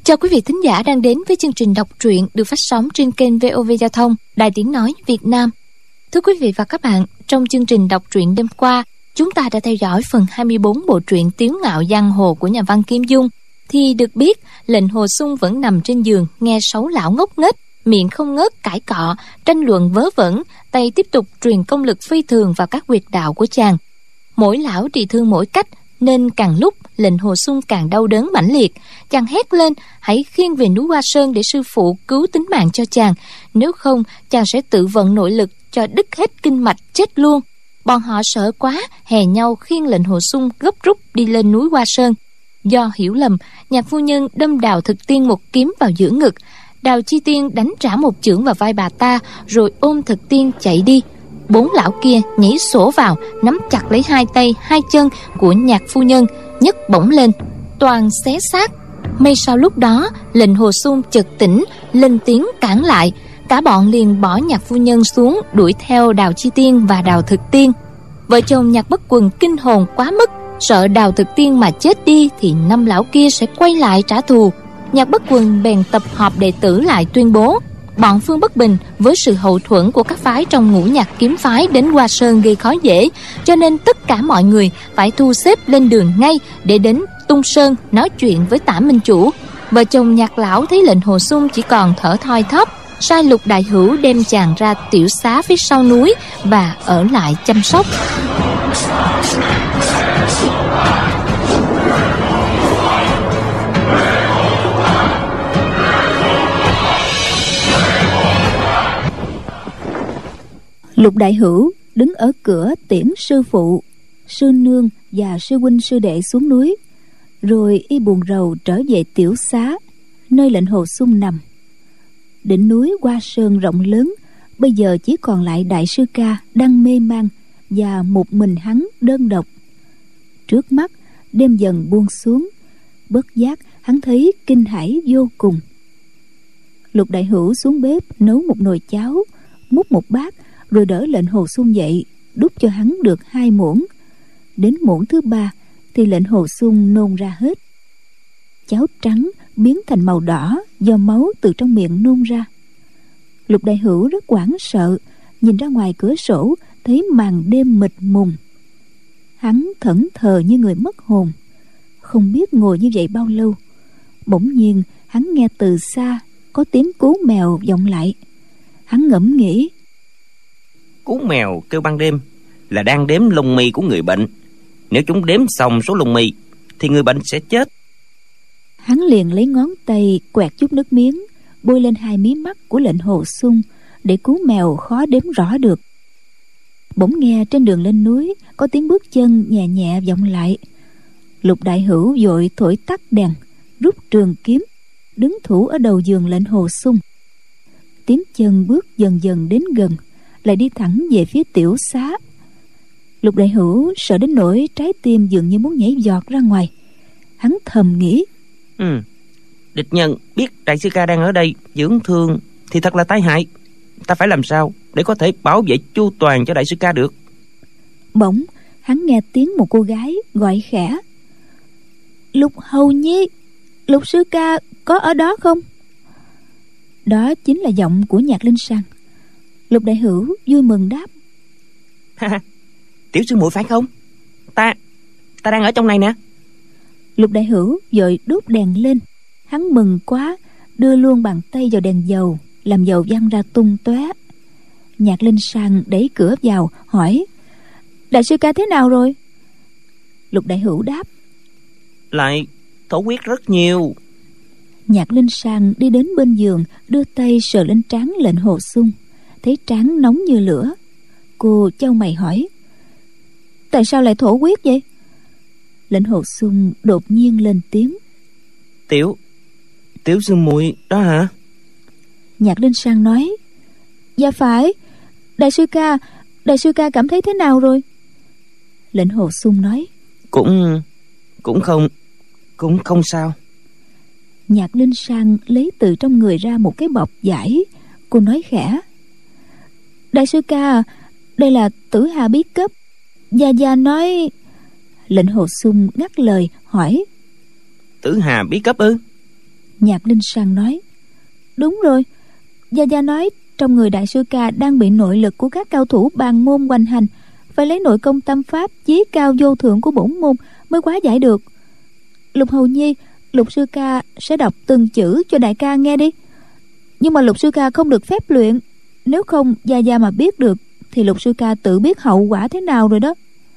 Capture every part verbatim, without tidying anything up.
Chào quý vị thính giả đang đến với chương trình đọc truyện được phát sóng trên kênh vê o vê Giao thông, Đài Tiếng nói Việt Nam. Thưa quý vị và các bạn, trong chương trình đọc truyện đêm qua, chúng ta đã theo dõi phần hai mươi bốn bộ truyện Tiếu ngạo giang hồ của nhà văn Kim Dung. Thì được biết, lệnh Hồ Xung vẫn nằm trên giường nghe sáu lão ngốc nghếch, miệng không ngớt cãi cọ, tranh luận vớ vẩn, tay tiếp tục truyền công lực phi thường vào các huyệt đạo của chàng. Mỗi lão trị thương mỗi cách, nên càng lúc lệnh Hồ Xung càng đau đớn mãnh liệt. Chàng hét lên: hãy khiêng về núi Hoa Sơn để sư phụ cứu tính mạng cho chàng, nếu không chàng sẽ tự vận nội lực cho đứt hết kinh mạch chết luôn. Bọn họ sợ quá, hè nhau khiêng lệnh Hồ Xung gấp rút đi lên núi Hoa Sơn. Do hiểu lầm, Nhạc phu nhân đâm Đào Thực Tiên một kiếm vào giữa ngực. Đào Chi Tiên đánh trả một chưởng vào vai bà ta, rồi ôm Thực Tiên chạy đi. Bốn lão kia nhảy sổ vào, nắm chặt lấy hai tay hai chân của Nhạc phu nhân, nhấc bổng lên, toàn xé xác. May sau lúc đó, lệnh Hồ Xung chợt tỉnh, lên tiếng cản lại. Cả bọn liền bỏ Nhạc phu nhân xuống, đuổi theo Đào Chi Tiên và Đào Thực Tiên. Vợ chồng Nhạc Bất Quần kinh hồn quá mức, sợ Đào Thực Tiên mà chết đi thì năm lão kia sẽ quay lại trả thù. Nhạc Bất Quần bèn tập họp đệ tử lại, tuyên bố bọn Phương Bất Bình với sự hậu thuẫn của các phái trong Ngũ Nhạc kiếm phái đến Hoa Sơn gây khó dễ, cho nên tất cả mọi người phải thu xếp lên đường ngay để đến Tung Sơn nói chuyện với Tả Minh Chủ. Vợ chồng Nhạc lão thấy lệnh Hồ Xung chỉ còn thở thoi thóp, sai Lục Đại Hữu đem chàng ra tiểu xá phía sau núi và ở lại chăm sóc. Lục Đại Hữu đứng ở cửa tiễn sư phụ, sư nương và sư huynh sư đệ xuống núi, rồi y buồn rầu trở về tiểu xá nơi lệnh Hồ Xung nằm. Đỉnh núi Hoa Sơn rộng lớn, bây giờ chỉ còn lại đại sư ca đang mê man và một mình hắn đơn độc. Trước mắt đêm dần buông xuống, bất giác hắn thấy kinh hãi vô cùng. Lục Đại Hữu xuống bếp nấu một nồi cháo, múc một bát, rồi đỡ lệnh Hồ Xung dậy, đút cho hắn được hai muỗng. Đến muỗng thứ ba thì lệnh Hồ Xung nôn ra hết. Cháo trắng biến thành màu đỏ do máu từ trong miệng nôn ra. Lục Đại Hữu rất hoảng sợ, nhìn ra ngoài cửa sổ thấy màn đêm mịt mùng. Hắn thẫn thờ như người mất hồn, không biết ngồi như vậy bao lâu. Bỗng nhiên hắn nghe từ xa có tiếng cú mèo vọng lại. Hắn ngẫm nghĩ, cú mèo kêu ban đêm là đang đếm lông mi của người bệnh. Nếu chúng đếm xong số lông mi thì người bệnh sẽ chết. Hắn liền lấy ngón tay quẹt chút nước miếng, bôi lên hai mí mắt của lệnh Hồ Xung để cú mèo khó đếm rõ được. Bỗng nghe trên đường lên núi có tiếng bước chân nhẹ nhẹ vọng lại. Lục Đại Hữu vội thổi tắt đèn, rút trường kiếm, đứng thủ ở đầu giường lệnh Hồ Xung. Tiếng chân bước dần dần đến gần, lại đi thẳng về phía tiểu xá. Lục Đại Hữu sợ đến nỗi trái tim dường như muốn nhảy giọt ra ngoài. Hắn thầm nghĩ, ừ, địch nhân biết đại sư ca đang ở đây dưỡng thương thì thật là tai hại. Ta phải làm sao để có thể bảo vệ chu toàn cho đại sư ca được. Bỗng hắn nghe tiếng một cô gái gọi khẽ, Lục hầu nhi, Lục sư ca có ở đó không? Đó chính là giọng của Nhạc Linh San. Lục Đại Hữu vui mừng đáp, tiểu sư muội phải không? Ta Ta đang ở trong này nè. Lục Đại Hữu vội đốt đèn lên. Hắn mừng quá, đưa luôn bàn tay vào đèn dầu, làm dầu văng ra tung tóe. Nhạc Linh San đẩy cửa vào hỏi, đại sư ca thế nào rồi? Lục Đại Hữu đáp, lại thổ huyết rất nhiều. Nhạc Linh San đi đến bên giường, đưa tay sờ lên trán lệnh Hồ Xung, thấy trán nóng như lửa. Cô chau mày hỏi, tại sao lại thổ huyết vậy? Lệnh Hồ Xung đột nhiên lên tiếng, Tiểu Tiểu sư muội đó hả? Nhạc Linh San nói, dạ phải. Đại sư ca Đại sư ca cảm thấy thế nào rồi? Lệnh Hồ Xung nói, Cũng Cũng không Cũng không sao. Nhạc Linh San lấy từ trong người ra một cái bọc vải. Cô nói khẽ, đại sư ca, đây là Tử Hà bí cấp. Gia Gia nói. Lệnh Hồ Xung ngắt lời hỏi, Tử Hà bí cấp ư? Nhạc Linh Sang nói: Đúng rồi, Gia Gia nói trong người đại sư ca đang bị nội lực của các cao thủ bàn môn hoành hành, phải lấy nội công tâm pháp chí cao vô thượng của bổn môn mới hóa giải được. Lục Hầu Nhi, Lục sư ca sẽ đọc từng chữ cho đại ca nghe đi. Nhưng mà Lục sư ca không được phép luyện, nếu không Gia Gia mà biết được thì Lục sư ca tự biết hậu quả thế nào rồi đó.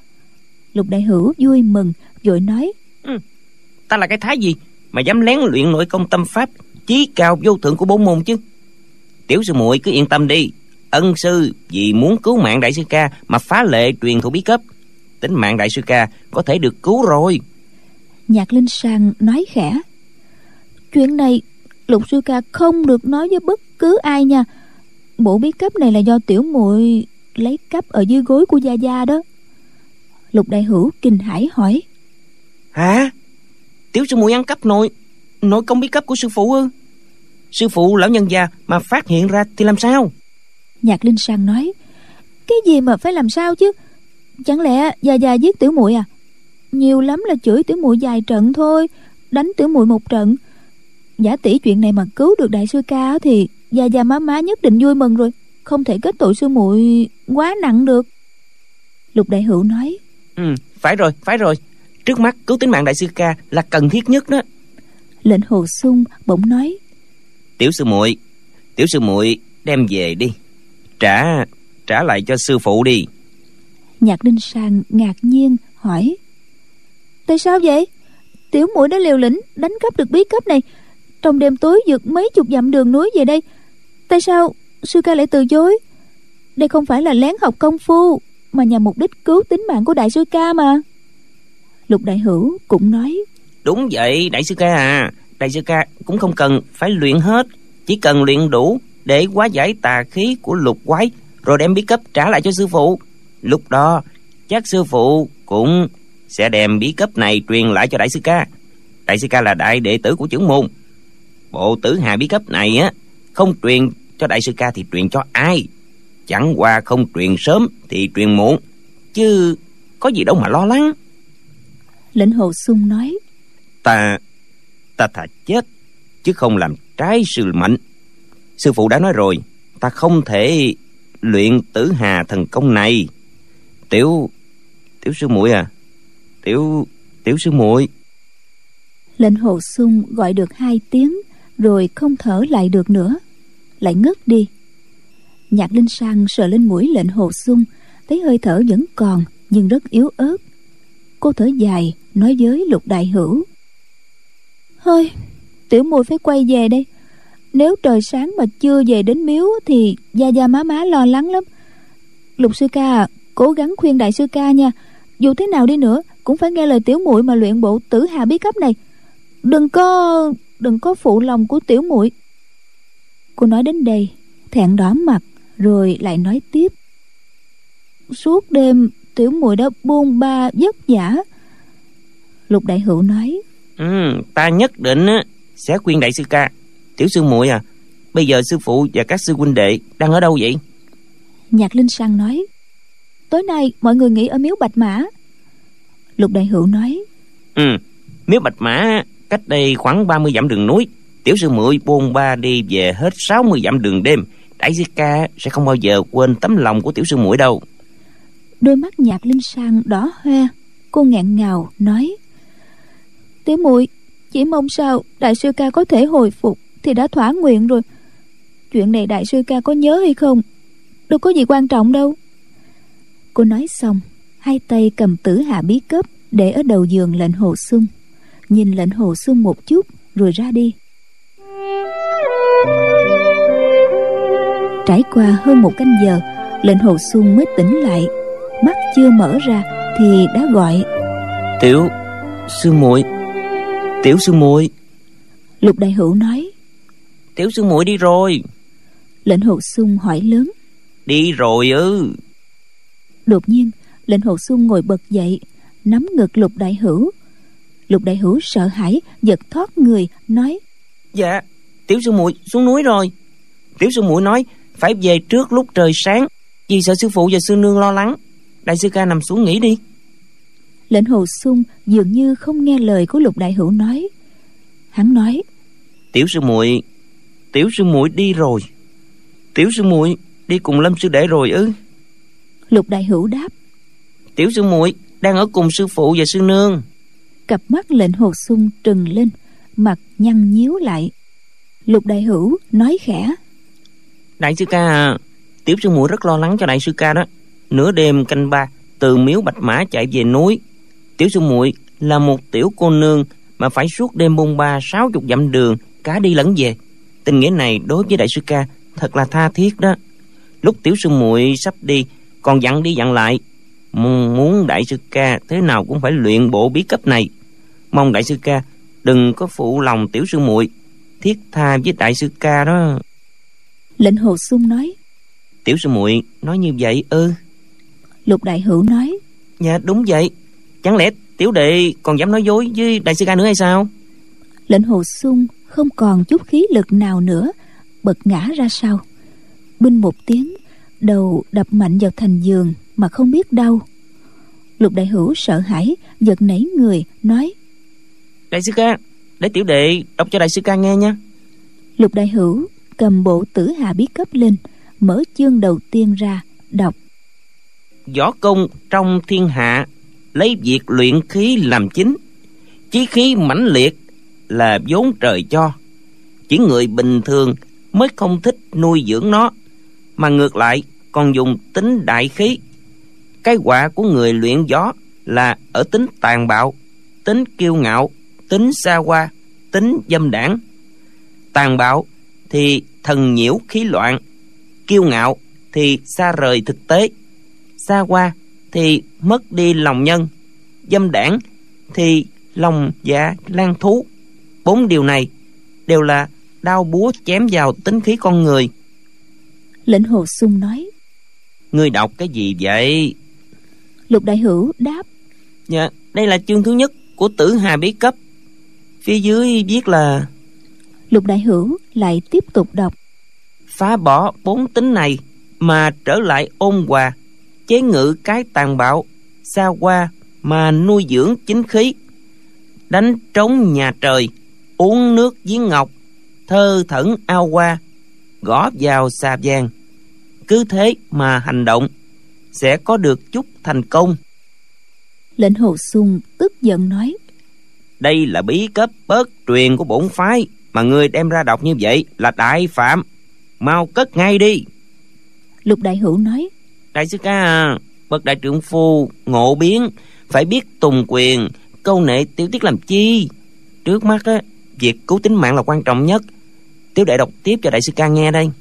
Lục Đại Hữu vui mừng vội nói: ừ, Ta là cái thái gì mà dám lén luyện nội công tâm pháp chí cao vô thượng của bổn môn chứ? Tiểu sư muội cứ yên tâm đi, ân sư vì muốn cứu mạng đại sư ca mà phá lệ truyền thụ bí cấp, tính mạng đại sư ca có thể được cứu rồi. Nhạc Linh Sang nói khẽ: Chuyện này Lục sư ca không được nói với bất cứ ai nha. Bộ bí cấp này là do tiểu muội lấy cắp ở dưới gối của Gia Gia đó. Lục Đại Hữu kinh hãi hỏi: Hả? Tiểu sư muội ăn cắp nội nội công bí cấp của sư phụ ư? Sư phụ lão nhân gia mà phát hiện ra thì làm sao? Nhạc Linh Sang nói: Cái gì mà phải làm sao chứ? Chẳng lẽ Gia Gia giết tiểu muội à? Nhiều lắm là chửi tiểu muội vài trận thôi, đánh tiểu muội một trận. Giả tỷ chuyện này mà cứu được đại sư ca thì Gia Gia má má nhất định vui mừng rồi, không thể kết tội sư muội quá nặng được. Lục Đại Hữu nói: Ừ, phải rồi, phải rồi. Trước mắt cứu tính mạng đại sư ca là cần thiết nhất đó. Lệnh Hồ Xung bỗng nói: Tiểu sư muội, tiểu sư muội đem về đi, trả trả lại cho sư phụ đi. Nhạc Linh Sang ngạc nhiên hỏi: Tại sao vậy? Tiểu muội đã liều lĩnh đánh cắp được bí cấp này, trong đêm tối vượt mấy chục dặm đường núi về đây, tại sao sư ca lại từ chối? Đây không phải là lén học công phu, mà nhằm mục đích cứu tính mạng của đại sư ca mà. Lục Đại Hữu cũng nói: Đúng vậy đại sư ca à, đại sư ca cũng không cần phải luyện hết, chỉ cần luyện đủ để hóa giải tà khí của lục quái, rồi đem bí cấp trả lại cho sư phụ. Lúc đó chắc sư phụ cũng sẽ đem bí cấp này truyền lại cho đại sư ca. Đại sư ca là đại đệ tử của trưởng môn, bộ tử hà bí cấp này á, không truyền cho đại sư ca thì truyền cho ai? Chẳng qua không truyền sớm thì truyền muộn, chứ có gì đâu mà lo lắng. Lệnh Hồ Xung nói: Ta Ta thà chết chứ không làm trái sư mệnh. Sư phụ đã nói rồi, ta không thể luyện tử hà thần công này. Tiểu Tiểu sư muội à, Tiểu Tiểu sư muội. Lệnh Hồ Xung gọi được hai tiếng rồi không thở lại được nữa, lại ngất đi. Nhạc Linh Sang sờ lên mũi Lệnh Hồ Xung, thấy hơi thở vẫn còn nhưng rất yếu ớt. Cô thở dài nói với Lục Đại Hữu: Thôi, tiểu muội phải quay về đây. Nếu trời sáng mà chưa về đến miếu thì Gia Gia má má lo lắng lắm. Lục sư ca, cố gắng khuyên đại sư ca nha. Dù thế nào đi nữa cũng phải nghe lời tiểu muội mà luyện bộ tử hà bí cấp này. Đừng có đừng có phụ lòng của tiểu muội. Cô nói đến đây thẹn đỏ mặt, rồi lại nói tiếp: Suốt đêm tiểu muội đã buông ba vất vả. Lục Đại Hữu nói: Ừ, ta nhất định á sẽ khuyên đại sư ca. Tiểu sư muội à, bây giờ sư phụ và các sư huynh đệ đang ở đâu vậy? Nhạc Linh Sang nói: Tối nay mọi người nghỉ ở miếu Bạch Mã. Lục Đại Hữu nói: Ừ, miếu Bạch Mã cách đây khoảng ba mươi dặm đường núi. Tiểu sư muội bôn ba đi về hết sáu mươi dặm đường đêm, đại sư ca sẽ không bao giờ quên tấm lòng của tiểu sư muội đâu. Đôi mắt Nhạc Linh Sang đỏ hoe, cô nghẹn ngào nói: Tiểu muội chỉ mong sao đại sư ca có thể hồi phục thì đã thỏa nguyện rồi. Chuyện này đại sư ca có nhớ hay không đâu có gì quan trọng đâu. Cô nói xong, hai tay cầm tử hạ bí cấp để ở đầu giường Lệnh Hồ Xung, nhìn Lệnh Hồ Xung một chút rồi ra đi. Trải qua hơn một canh giờ, Lệnh Hồ Xung mới tỉnh lại. Mắt chưa mở ra thì đã gọi: Tiểu sư muội, tiểu sư muội. Lục Đại Hữu nói: Tiểu sư muội đi rồi. Lệnh Hồ Xung hỏi lớn: Đi rồi ư? Đột nhiên Lệnh Hồ Xung ngồi bật dậy, nắm ngực Lục Đại Hữu. Lục Đại Hữu sợ hãi giật thoát người nói: Dạ, tiểu sư muội xuống núi rồi. Tiểu sư muội nói phải về trước lúc trời sáng, vì sợ sư phụ và sư nương lo lắng. Đại sư ca nằm xuống nghỉ đi. Lệnh Hồ Xung dường như không nghe lời của Lục Đại Hữu nói. Hắn nói: Tiểu sư muội, tiểu sư muội đi rồi. Tiểu sư muội đi cùng Lâm sư đệ rồi ư? Lục Đại Hữu đáp: Tiểu sư muội đang ở cùng sư phụ và sư nương. Cặp mắt Lệnh Hồ Xung trừng lên, mặt nhăn nhíu lại. Lục Đại Hữu nói khẽ: Đại sư ca à, tiểu sư muội rất lo lắng cho đại sư ca đó. Nửa đêm canh ba từ miếu Bạch Mã chạy về núi. Tiểu sư muội là một tiểu cô nương mà phải suốt đêm bôn ba sáu chục dặm đường, cả đi lẫn về. Tình nghĩa này đối với đại sư ca thật là tha thiết đó. Lúc tiểu sư muội sắp đi còn dặn đi dặn lại, muốn đại sư ca thế nào cũng phải luyện bộ bí cấp này. Mong đại sư ca đừng có phụ lòng tiểu sư muội, thiết tha với đại sư ca đó. Lệnh Hồ Xung nói: Tiểu sư muội nói như vậy ư? Lục Đại Hữu nói: Dạ đúng vậy. Chẳng lẽ tiểu đệ còn dám nói dối với đại sư ca nữa hay sao? Lệnh Hồ Xung không còn chút khí lực nào nữa, bật ngã ra sau. Binh một tiếng, đầu đập mạnh vào thành giường mà không biết đau. Lục Đại Hữu sợ hãi, giật nảy người nói: Đại sư ca, để tiểu đệ đọc cho đại sư ca nghe nha. Lục Đại Hữu cầm bộ Tử Hà bí cấp lên, mở chương đầu tiên ra đọc: Võ công trong thiên hạ, lấy việc luyện khí làm chính. Chí khí mãnh liệt là vốn trời cho. Chỉ người bình thường mới không thích nuôi dưỡng nó, mà ngược lại còn dùng tính đại khí. Cái quả của người luyện võ là ở tính tàn bạo, tính kiêu ngạo, tính xa hoa, tính dâm đảng. Tàn bạo thì thần nhiễu khí loạn, kiêu ngạo thì xa rời thực tế, xa hoa thì mất đi lòng nhân, dâm đảng thì lòng dạ lan thú. Bốn điều này đều là đao búa chém vào tính khí con người. Lệnh Hồ Xung nói: Ngươi đọc cái gì vậy? Lục Đại Hữu đáp: Dạ, đây là chương thứ nhất của Tử Hà bí cấp. Phía dưới viết là... Lục Đại Hữu lại tiếp tục đọc: Phá bỏ bốn tính này mà trở lại ôn hòa, chế ngự cái tàn bạo, xa hoa mà nuôi dưỡng chính khí. Đánh trống nhà trời, uống nước giếng ngọc, thơ thẩn ao hoa, gõ vào xà vàng. Cứ thế mà hành động, sẽ có được chút thành công. Lệnh Hồ Xung tức giận nói: Đây là bí cấp bớt truyền của bổn phái, mà ngươi đem ra đọc như vậy là đại phạm. Mau cất ngay đi. Lục Đại Hữu nói: Đại sư ca à, bậc đại trượng phu ngộ biến, phải biết tùng quyền, câu nệ tiểu tiết làm chi. Trước mắt á, việc cứu tính mạng là quan trọng nhất. Tiểu đệ đọc tiếp cho đại sư ca nghe đây.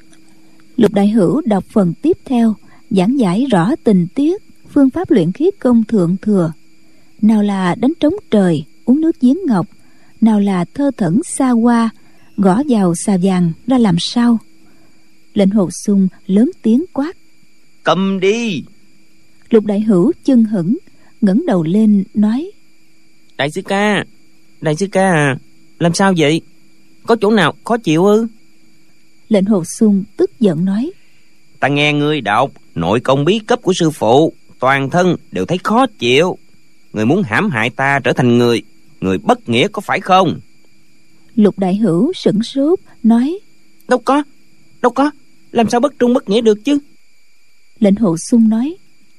Lục Đại Hữu đọc phần tiếp theo, giảng giải rõ tình tiết, phương pháp luyện khí công thượng thừa. Nào là đánh trống trời, uống nước giếng ngọc, nào là thơ thẩn xa hoa, gõ vào xà vàng ra làm sao. Lệnh Hồ Xung lớn tiếng quát: Cầm đi! Lục Đại Hữu chân hững, ngẩng đầu lên nói: Đại sư ca, đại sư ca à, làm sao vậy? Có chỗ nào khó chịu ư? Lệnh Hồ Xung tức giận nói: Ta nghe ngươi đọc nội công bí cấp của sư phụ, toàn thân đều thấy khó chịu. Người muốn hãm hại ta trở thành người người bất nghĩa có phải không? Lục Đại Hữu sửng sốt nói: Đâu có, đâu có, làm sao bất trung bất nghĩa được chứ? Lệnh Hồ Xung nói: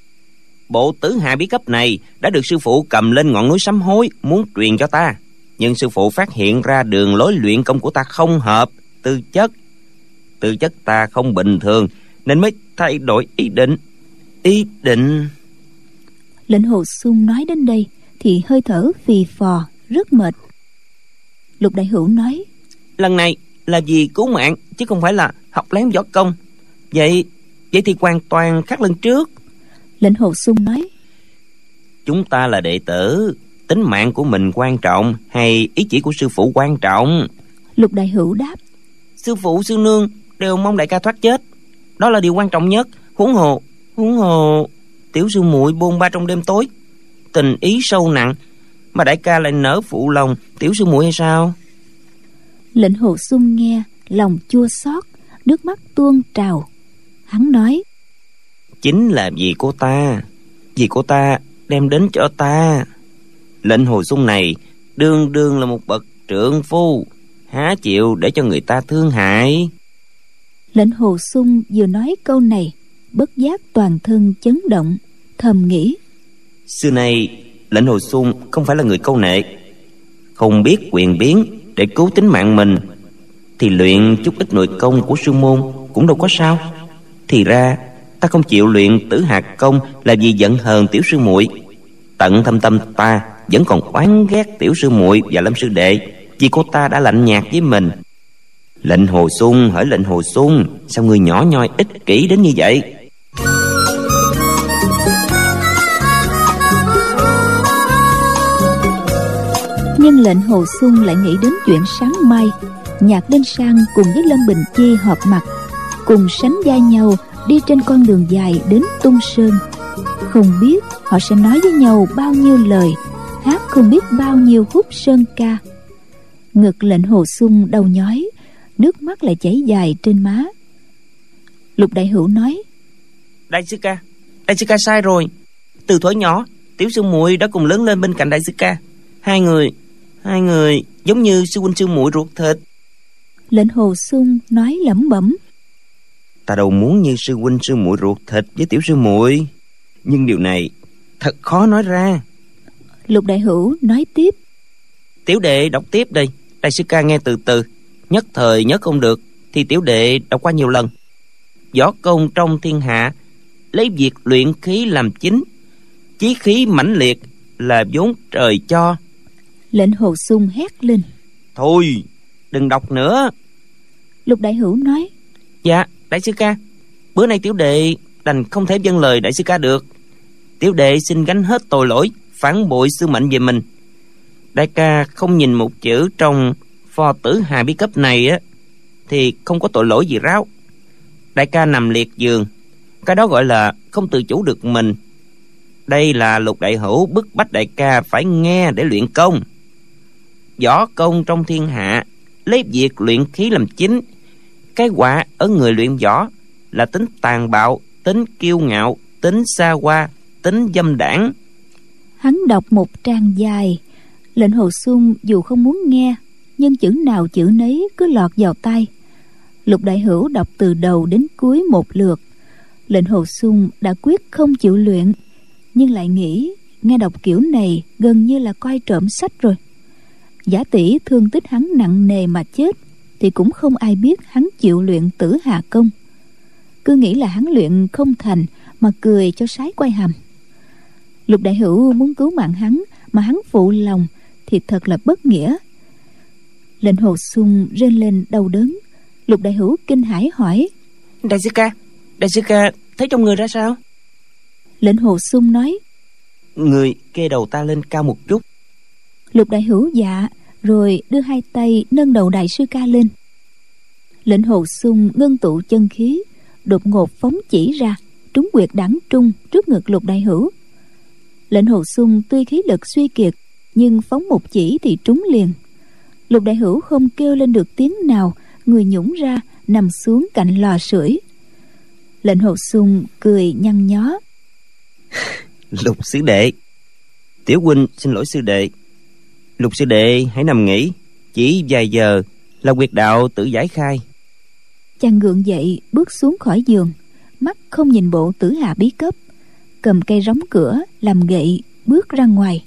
Bộ Tử Hà bí cấp này đã được sư phụ cầm lên ngọn núi sám hối muốn truyền cho ta, nhưng sư phụ phát hiện ra đường lối luyện công của ta không hợp tư chất. Tư chất ta không bình thường nên mới thay đổi ý định. Ý định... Lệnh Hồ Xung nói đến đây thì hơi thở phì phò, rất mệt. Lục Đại Hữu nói: Lần này là vì cứu mạng chứ không phải là học lén võ công. Vậy vậy thì hoàn toàn khác lần trước. Lệnh Hồ Xung nói: Chúng ta là đệ tử, tính mạng của mình quan trọng hay ý chỉ của sư phụ quan trọng? Lục Đại Hữu đáp: Sư phụ sư nương đều mong đại ca thoát chết, đó là điều quan trọng nhất. Huống hồ huống hồ tiểu sư muội bôn ba trong đêm tối, tình ý sâu nặng, mà đại ca lại nỡ phụ lòng tiểu sư muội hay sao? Lệnh Hồ Xung nghe lòng chua xót, nước mắt tuôn trào. Hắn nói: Chính là vì cô ta, vì cô ta đem đến cho ta. Lệnh Hồ Xung này đương đương là một bậc trượng phu, há chịu để cho người ta thương hại. Lệnh Hồ Xung vừa nói câu này, bất giác toàn thân chấn động, thầm nghĩ: Xưa nay Lệnh Hồ Xung không phải là người câu nệ, không biết quyền biến để cứu tính mạng mình, thì luyện chút ít nội công của sư môn cũng đâu có sao. Thì ra ta không chịu luyện Tử Hà công là vì giận hờn tiểu sư muội. Tận thâm tâm ta vẫn còn oán ghét tiểu sư muội và Lâm sư đệ, vì cô ta đã lạnh nhạt với mình. Lệnh Hồ Xung hỡi Lệnh Hồ Xung, sao người nhỏ nhoi ích kỷ đến như vậy? Nhưng Lệnh Hồ Xung lại nghĩ đến chuyện sáng mai Nhạc Đinh Sang cùng với Lâm Bình Chi họp mặt, cùng sánh vai nhau đi trên con đường dài đến Tung Sơn. Không biết họ sẽ nói với nhau bao nhiêu lời, hát không biết bao nhiêu khúc sơn ca. Ngực Lệnh Hồ Xung đau nhói, nước mắt lại chảy dài trên má. Lục Đại Hữu nói: Đại sư ca, đại sư ca sai rồi. Từ thuở nhỏ, tiểu sư muội đã cùng lớn lên bên cạnh đại sư ca. Hai người, hai người giống như sư huynh sư muội ruột thịt. Lệnh Hồ Xung nói lẩm bẩm: Ta đâu muốn như sư huynh sư muội ruột thịt với tiểu sư muội, nhưng điều này thật khó nói ra. Lục Đại Hữu nói tiếp: Tiểu đệ đọc tiếp đây, đại sư ca nghe từ từ. Nhất thời nhớ không được thì tiểu đệ đọc qua nhiều lần. Võ công trong thiên hạ, lấy việc luyện khí làm chính, chí khí mãnh liệt là vốn trời cho. Lệnh Hồ Xung hét lên: Thôi đừng đọc nữa. Lục Đại Hữu nói: Dạ đại sư ca, bữa nay tiểu đệ đành không thể vâng lời đại sư ca được. Tiểu đệ xin gánh hết tội lỗi phản bội sư mệnh về mình. Đại ca không nhìn một chữ trong Pho Tử Hà bí cấp này á, thì không có tội lỗi gì ráo. Đại ca nằm liệt giường, cái đó gọi là không tự chủ được mình. Đây là Lục Đại Hữu bức bách đại ca phải nghe để luyện công. Võ công trong thiên hạ, lấy việc luyện khí làm chính. Cái quả ở người luyện võ là tính tàn bạo, tính kiêu ngạo, tính xa hoa, tính dâm đảng. Hắn đọc một trang dài. Lệnh Hồ Xung dù không muốn nghe, nhưng chữ nào chữ nấy cứ lọt vào tai. Lục Đại Hữu đọc từ đầu đến cuối một lượt. Lệnh Hồ Xung đã quyết không chịu luyện, nhưng lại nghĩ nghe đọc kiểu này gần như là coi trộm sách rồi. Giả tỷ thương tích hắn nặng nề mà chết, thì cũng không ai biết hắn chịu luyện Tử Hà công. Cứ nghĩ là hắn luyện không thành mà cười cho sái quay hàm. Lục Đại Hữu muốn cứu mạng hắn mà hắn phụ lòng thì thật là bất nghĩa. Lệnh Hồ Xung rên lên đau đớn. Lục Đại Hữu kinh hãi hỏi: Đại sư ca, đại sư ca thấy trong người ra sao? Lệnh Hồ Xung nói: Người kê đầu ta lên cao một chút. Lục Đại Hữu dạ, rồi đưa hai tay nâng đầu đại sư ca lên. Lệnh Hồ Xung ngưng tụ chân khí, đột ngột phóng chỉ ra, trúng quyệt đẳng trung trước ngực Lục Đại Hữu. Lệnh Hồ Xung tuy khí lực suy kiệt, nhưng phóng một chỉ thì trúng liền. Lục Đại Hữu không kêu lên được tiếng nào, người nhũng ra nằm xuống cạnh lò sưởi. Lệnh Hồ Xung cười nhăn nhó: Lục sư đệ, tiểu huynh xin lỗi sư đệ. Lục sư đệ hãy nằm nghỉ, chỉ vài giờ là quyệt đạo tự giải khai. Chàng gượng dậy bước xuống khỏi giường, mắt không nhìn bộ Tử Hà bí cấp, cầm cây rống cửa làm gậy bước ra ngoài.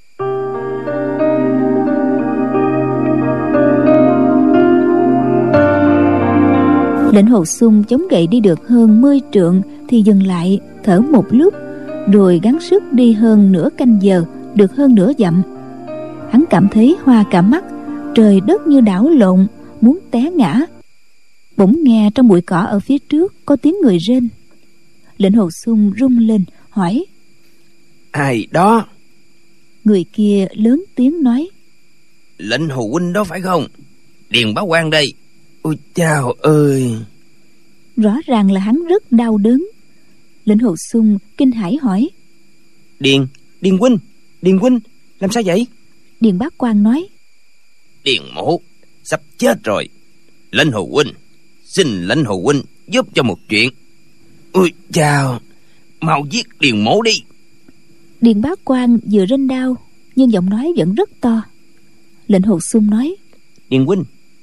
Lệnh Hồ Xung chống gậy đi được hơn mười trượng thì dừng lại thở một lúc, rồi gắng sức đi hơn nửa canh giờ, được hơn nửa dặm. Hắn cảm thấy hoa cả mắt, trời đất như đảo lộn, muốn té ngã. Bỗng nghe trong bụi cỏ ở phía trước có tiếng người rên. Lệnh Hồ Xung rung lên hỏi: Ai đó? Người kia lớn tiếng nói: Lệnh Hồ huynh đó phải không? Điền Bá Quan đây. Ôi chao ơi! Rõ ràng là hắn rất đau đớn. Lệnh Hồ Xung kinh hãi hỏi: Điền, Điền huynh, Điền huynh, làm sao vậy? Điền Bá Quan nói: Điền mổ sắp chết rồi. Lệnh Hồ huynh, xin Lệnh Hồ huynh giúp cho một chuyện. Ôi chao, mau giết Điền mổ đi. Điền Bá Quan vừa rên đau, nhưng giọng nói vẫn rất to. Lệnh Hồ Xung nói: Điền huynh,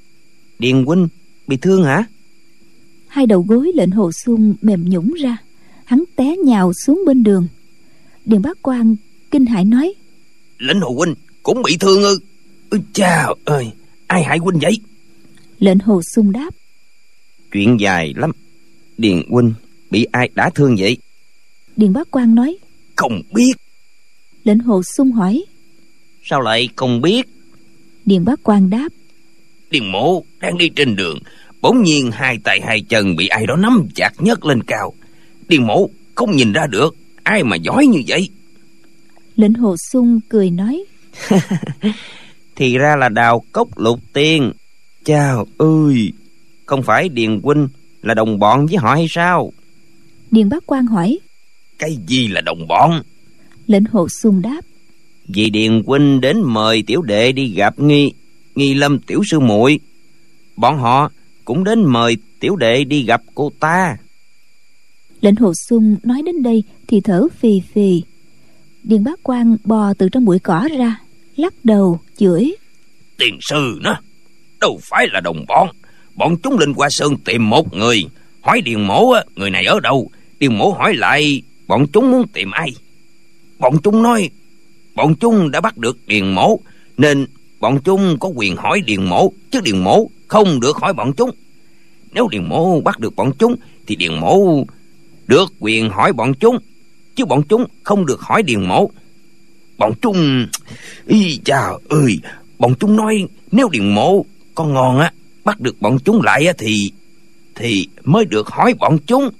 Điền huynh bị thương hả? Hai đầu gối lệnh Hồ Xuân mềm nhũn ra, hắn té nhào xuống bên đường. Điền Bá Quang kinh hãi nói: Lệnh Hồ huynh cũng bị thương ư? Ôi chao ơi, ai hại huynh vậy? Lệnh Hồ Xuân đáp: Chuyện dài lắm. Điền huynh bị ai đả thương vậy? Điền Bá Quang nói: Không biết. Lệnh Hồ Xuân hỏi: Sao lại không biết? Điền Bá Quang đáp: Điền mộ đang đi trên đường, bỗng nhiên hai tay hai chân bị ai đó nắm chặt nhấc lên cao. Điền mộ không nhìn ra được ai mà giỏi như vậy. Lệnh Hồ Xuân cười nói: Thì ra là Đào Cốc Lục Tiên. Chào ơi, không phải Điền huynh là đồng bọn với họ hay sao? Điền Bá Quang hỏi: Cái gì là đồng bọn? Lệnh Hồ Xuân đáp: Vì Điền huynh đến mời tiểu đệ đi gặp Nghi Nghi Lâm tiểu sư muội, bọn họ cũng đến mời tiểu đệ đi gặp cô ta. Lệnh Hồ Xuân nói đến đây thì thở phì phì. Điền Bá Quang bò từ trong bụi cỏ ra, lắc đầu chửi: Tiền sư nó đâu phải là đồng bọn. Bọn chúng lên Hoa Sơn tìm một người, hỏi Điền mổ người này ở đâu. Điền mổ hỏi lại bọn chúng muốn tìm ai. Bọn chúng nói bọn chúng đã bắt được Điền mổ, nên bọn chúng có quyền hỏi Điền mổ, chứ Điền mổ không được hỏi bọn chúng. Nếu Điền mổ bắt được bọn chúng thì Điền mổ được quyền hỏi bọn chúng, chứ bọn chúng không được hỏi Điền mổ. Bọn chúng... Ý chào ơi, bọn chúng nói nếu Điền mổ con ngon á, bắt được bọn chúng lại á thì... thì mới được hỏi bọn chúng.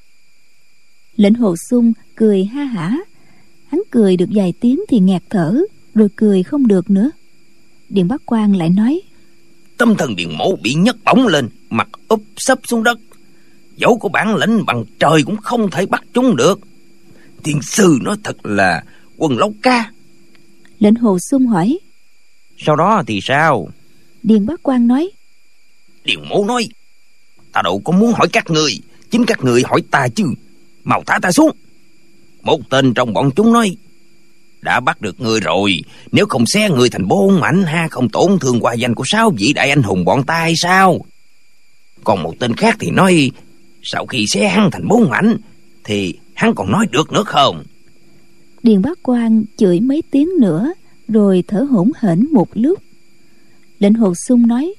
Lệnh Hồ Xuân cười ha hả. Hắn cười được vài tiếng thì nghẹt thở, rồi cười không được nữa. Điền Bá Quang lại nói: Tâm thần Điền mổ bị nhấc bổng lên, mặt úp sấp xuống đất. Dẫu có bản lĩnh bằng trời cũng không thể bắt chúng được. Tiên sư nói thật là quần lấu ca. Lệnh Hồ Xuân hỏi: Sau đó thì sao? Điền Bá Quang nói: Điền mổ nói: Ta đâu có muốn hỏi các người, chính các người hỏi ta chứ. Mau thả ta xuống. Một tên trong bọn chúng nói: Đã bắt được người rồi, nếu không xé người thành bốn mảnh ha, không tổn thương hoa danh của sáu vị đại anh hùng bọn ta hay sao? Còn một tên khác thì nói: Sau khi xé hắn thành bốn mảnh thì hắn còn nói được nữa không? Điền Bá Quang chửi mấy tiếng nữa, rồi thở hổn hển một lúc. Lệnh Hồ Xuân nói: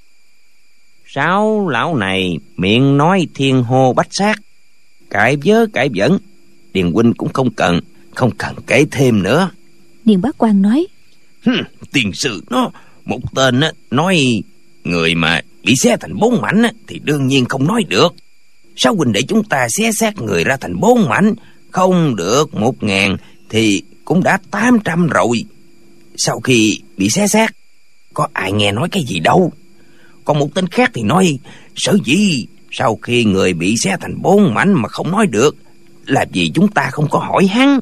Sáu lão này miệng nói thiên hô bách sát, cãi vớ cãi vẩn. Điền huynh cũng không cần Không cần kể thêm nữa. Điền Bá Quang nói: Hừm, tiền sư nó một tên á, nói người mà bị xé thành bốn mảnh á, thì đương nhiên không nói được. Sao huynh để chúng ta xé xác người ra thành bốn mảnh, không được một ngàn thì cũng đã tám trăm rồi. Sau khi bị xé xác, có ai nghe nói cái gì đâu. Còn một tên khác thì nói sở dĩ sau khi người bị xé thành bốn mảnh mà không nói được là vì chúng ta không có hỏi hắn.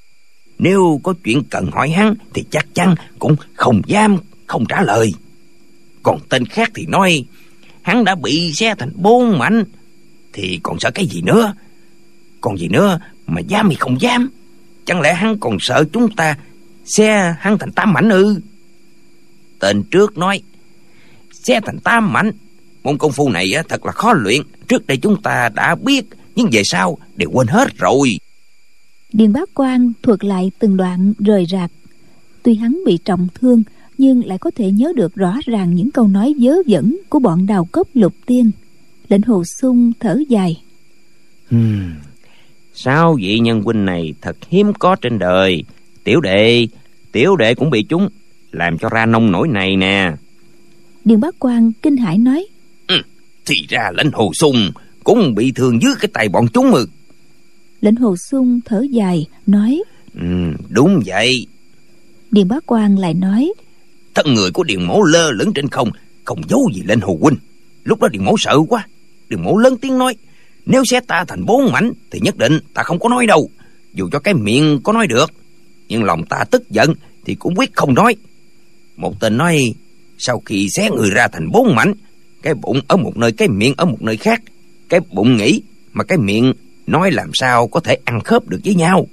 Nếu có chuyện cần hỏi hắn thì chắc chắn cũng không dám không trả lời. Còn tên khác thì nói hắn đã bị xé thành bốn mảnh thì còn sợ cái gì nữa. Còn gì nữa mà dám thì không dám. Chẳng lẽ hắn còn sợ chúng ta xé hắn thành tám mảnh ư? Tên trước nói xé thành tám mảnh, môn công phu này thật là khó luyện. Trước đây chúng ta đã biết, nhưng về sau đều quên hết rồi. Điền Bá Quang thuật lại từng đoạn rời rạc. Tuy hắn bị trọng thương, nhưng lại có thể nhớ được rõ ràng những câu nói vớ vẩn của bọn Đào Cốc Lục Tiên. Lệnh Hồ Xuân thở dài: hmm, Sao vị nhân huynh này thật hiếm có trên đời. Tiểu đệ Tiểu đệ cũng bị chúng làm cho ra nông nổi này nè. Điền Bá Quang kinh hãi nói: ừ, Thì ra Lệnh Hồ Xuân cũng bị thương dưới cái tay bọn chúng ư? Lệnh Hồ Xuân thở dài nói: ừ, Đúng vậy. Điền Bá Quang lại nói: Thân người của Điền mổ lơ lửng trên không, không giấu gì Lệnh Hồ huynh. Lúc đó Điền mổ sợ quá, Điền mổ lớn tiếng nói: Nếu xé ta thành bốn mảnh thì nhất định ta không có nói đâu. Dù cho cái miệng có nói được, nhưng lòng ta tức giận thì cũng quyết không nói. Một tên nói sau khi xé người ra thành bốn mảnh, cái bụng ở một nơi, cái miệng ở một nơi khác. Cái bụng nghĩ mà cái miệng nói làm sao có thể ăn khớp được với nhau.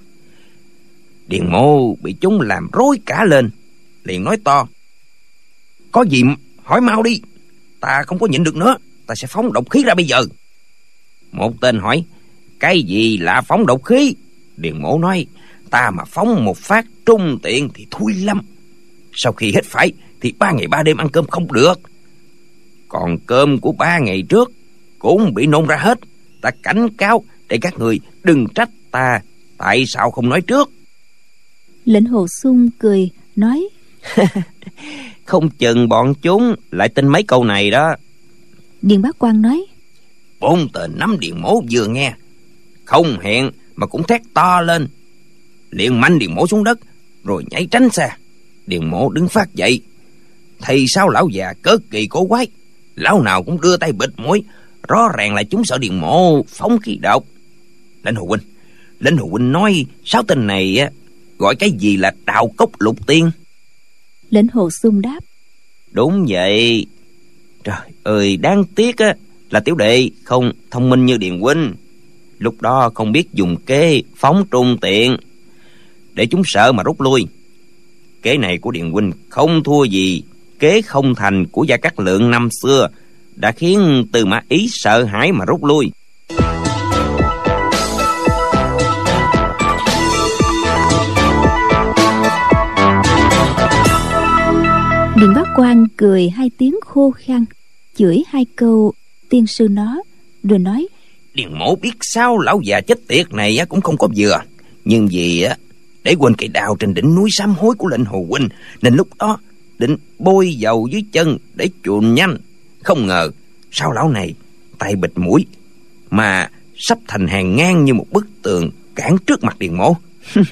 Điền mộ bị chúng làm rối cả lên, liền nói to: Có gì hỏi mau đi, ta không có nhịn được nữa, ta ta sẽ phóng độc khí ra bây giờ. Một tên hỏi: cái gì là phóng độc khí? Điền Mỗ nói: ta mà phóng một phát trung tiện thì thui lắm. Sau khi hết phải thì ba ngày ba đêm ăn cơm không được. Còn cơm của ba ngày trước cũng bị nôn ra hết. Ta cảnh cáo để các người đừng trách ta tại sao không nói trước. Lệnh Hồ Xung cười nói: không chừng bọn chúng lại tin mấy câu này đó. Điền Bá Quang nói: bốn tên nắm Điền Mỗ vừa nghe, không hẹn mà cũng thét to lên, liền mạnh Điền Mỗ xuống đất rồi nhảy tránh xa. Điền Mỗ đứng phát dậy, thì sao lão già cớ kỳ cổ quái, lão nào cũng đưa tay bịt mũi, rõ ràng là chúng sợ Điền Mỗ phóng khí độc. Lệnh Hồ huynh, Lệnh Hồ huynh nói sáu tên này á gọi cái gì là Đào Cốc Lục Tiên? Lệnh Hồ Xung đáp: đúng vậy. Trời ơi, đáng tiếc á là tiểu đệ không thông minh như Điền huynh, lúc đó không biết dùng kế phóng trung tiện để chúng sợ mà rút lui. Kế này của Điền huynh không thua gì kế không thành của Gia Cát Lượng năm xưa, đã khiến Tư Mã Ý sợ hãi mà rút lui. Điền Bá Quang cười hai tiếng khô khan, chửi hai câu tiên sư nó, rồi nói: Điền Mỗ biết sao lão già chết tiệt này cũng không có vừa, nhưng vì để quên cây đào trên đỉnh núi sám hối của Lệnh Hồ huynh, nên lúc đó định bôi dầu dưới chân để chuồn nhanh. Không ngờ sao lão này tay bịt mũi mà sắp thành hàng ngang như một bức tường cản trước mặt Điền Mỗ.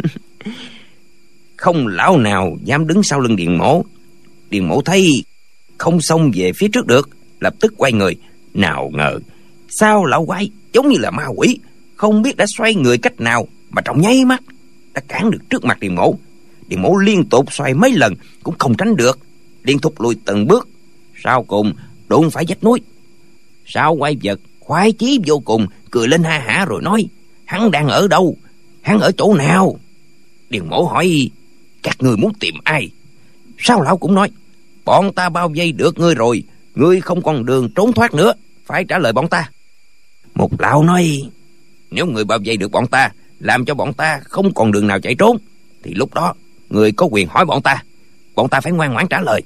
Không lão nào dám đứng sau lưng Điền Mỗ. Điền Mỗ thấy không xông về phía trước được, lập tức quay người. Nào ngờ sao lão quái giống như là ma quỷ, không biết đã xoay người cách nào mà trong nháy mắt đã cản được trước mặt Điền Mỗ. Điền Mỗ liên tục xoay mấy lần cũng không tránh được, liên tục lùi từng bước, sau cùng đụng phải vách núi. Sao quái vật khoái chí vô cùng, cười lên ha hả rồi nói: hắn đang ở đâu? Hắn ở chỗ nào? Điền Mỗ hỏi: các ngươi muốn tìm ai? Sao lão cũng nói: bọn ta bao vây được ngươi rồi, ngươi không còn đường trốn thoát nữa, phải trả lời bọn ta. Một lão nói: nếu người bao vây được bọn ta, làm cho bọn ta không còn đường nào chạy trốn, thì lúc đó người có quyền hỏi bọn ta, bọn ta phải ngoan ngoãn trả lời.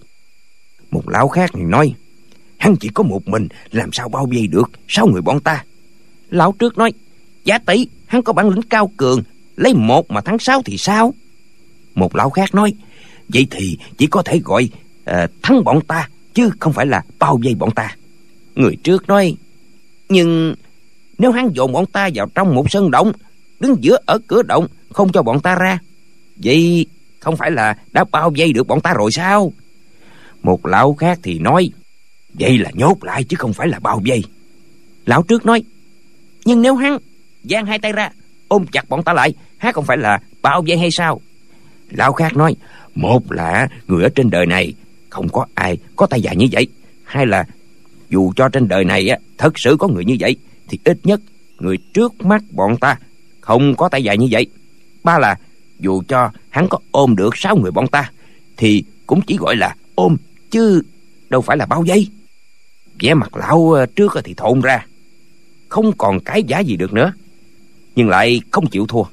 Một lão khác thì nói: hắn chỉ có một mình, làm sao bao vây được sáu người bọn ta? Lão trước nói: giá tỷ hắn có bản lĩnh cao cường, lấy một mà thắng sáu thì sao? Một lão khác nói: vậy thì chỉ có thể gọi uh, thắng bọn ta, chứ không phải là bao vây bọn ta. Người trước nói: nhưng nếu hắn dồn bọn ta vào trong một sân động, đứng giữa ở cửa động không cho bọn ta ra, vậy không phải là đã bao vây được bọn ta rồi sao? Một lão khác thì nói: vậy là nhốt lại chứ không phải là bao vây. Lão trước nói: nhưng nếu hắn giang hai tay ra ôm chặt bọn ta lại, hắn không phải là bao vây hay sao? Lão khác nói: một là người ở trên đời này không có ai có tay dài như vậy, hai là dù cho trên đời này á thật sự có người như vậy, thì ít nhất người trước mắt bọn ta không có tay dài như vậy. Ba là dù cho hắn có ôm được sáu người bọn ta, thì cũng chỉ gọi là ôm, chứ đâu phải là bao vây. Vẻ mặt lão trước thì thộn ra, không còn cái giá gì được nữa, nhưng lại không chịu thua.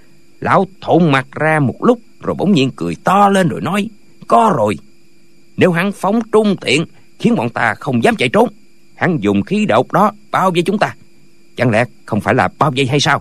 Lão thộn mặt ra một lúc rồi bỗng nhiên cười to lên rồi nói: có rồi, nếu hắn phóng trung tiện khiến bọn ta không dám chạy trốn, hắn dùng khí độc đó bao vây chúng ta, chẳng lẽ không phải là bao vây hay sao?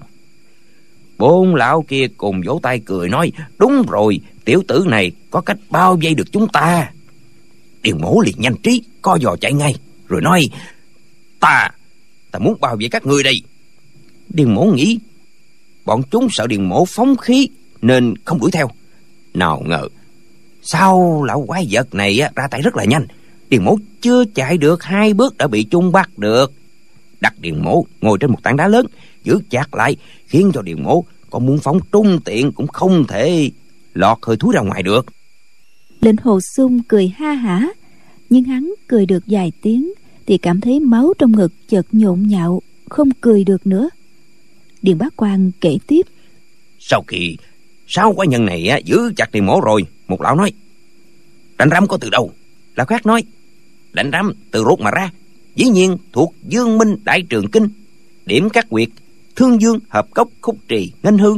Bốn lão kia cùng vỗ tay cười nói: đúng rồi, tiểu tử này có cách bao vây được chúng ta. Điền Mỗ liền nhanh trí co giò chạy ngay rồi nói: ta ta muốn bao vây các ngươi đây. Điền Mỗ nghĩ bọn chúng sợ Điền Mỗ phóng khí nên không đuổi theo. Nào ngờ sao lão quái vật này ra tay rất là nhanh, Điền Mỗ chưa chạy được hai bước đã bị chúng bắt được. Đặt Điền Mỗ ngồi trên một tảng đá lớn, giữ chặt lại, khiến cho Điền Mỗ có muốn phóng trung tiện cũng không thể lọt hơi thúi ra ngoài được. Lệnh Hồ Xung cười ha hả, nhưng hắn cười được vài tiếng thì cảm thấy máu trong ngực chợt nhộn nhạo, không cười được nữa. Điền Bá Quang kể tiếp: sau khi sáu quái nhân này á, giữ chặt Điền Mỗ rồi, một lão nói: đánh rắm có từ đâu? Lão khác nói: đánh rắm từ ruột mà ra. dĩ nhiên thuộc Dương Minh Đại Trường Kinh, điểm các huyệt Thương Dương, Hợp Cốc, Khúc Trì, Nghênh Hương.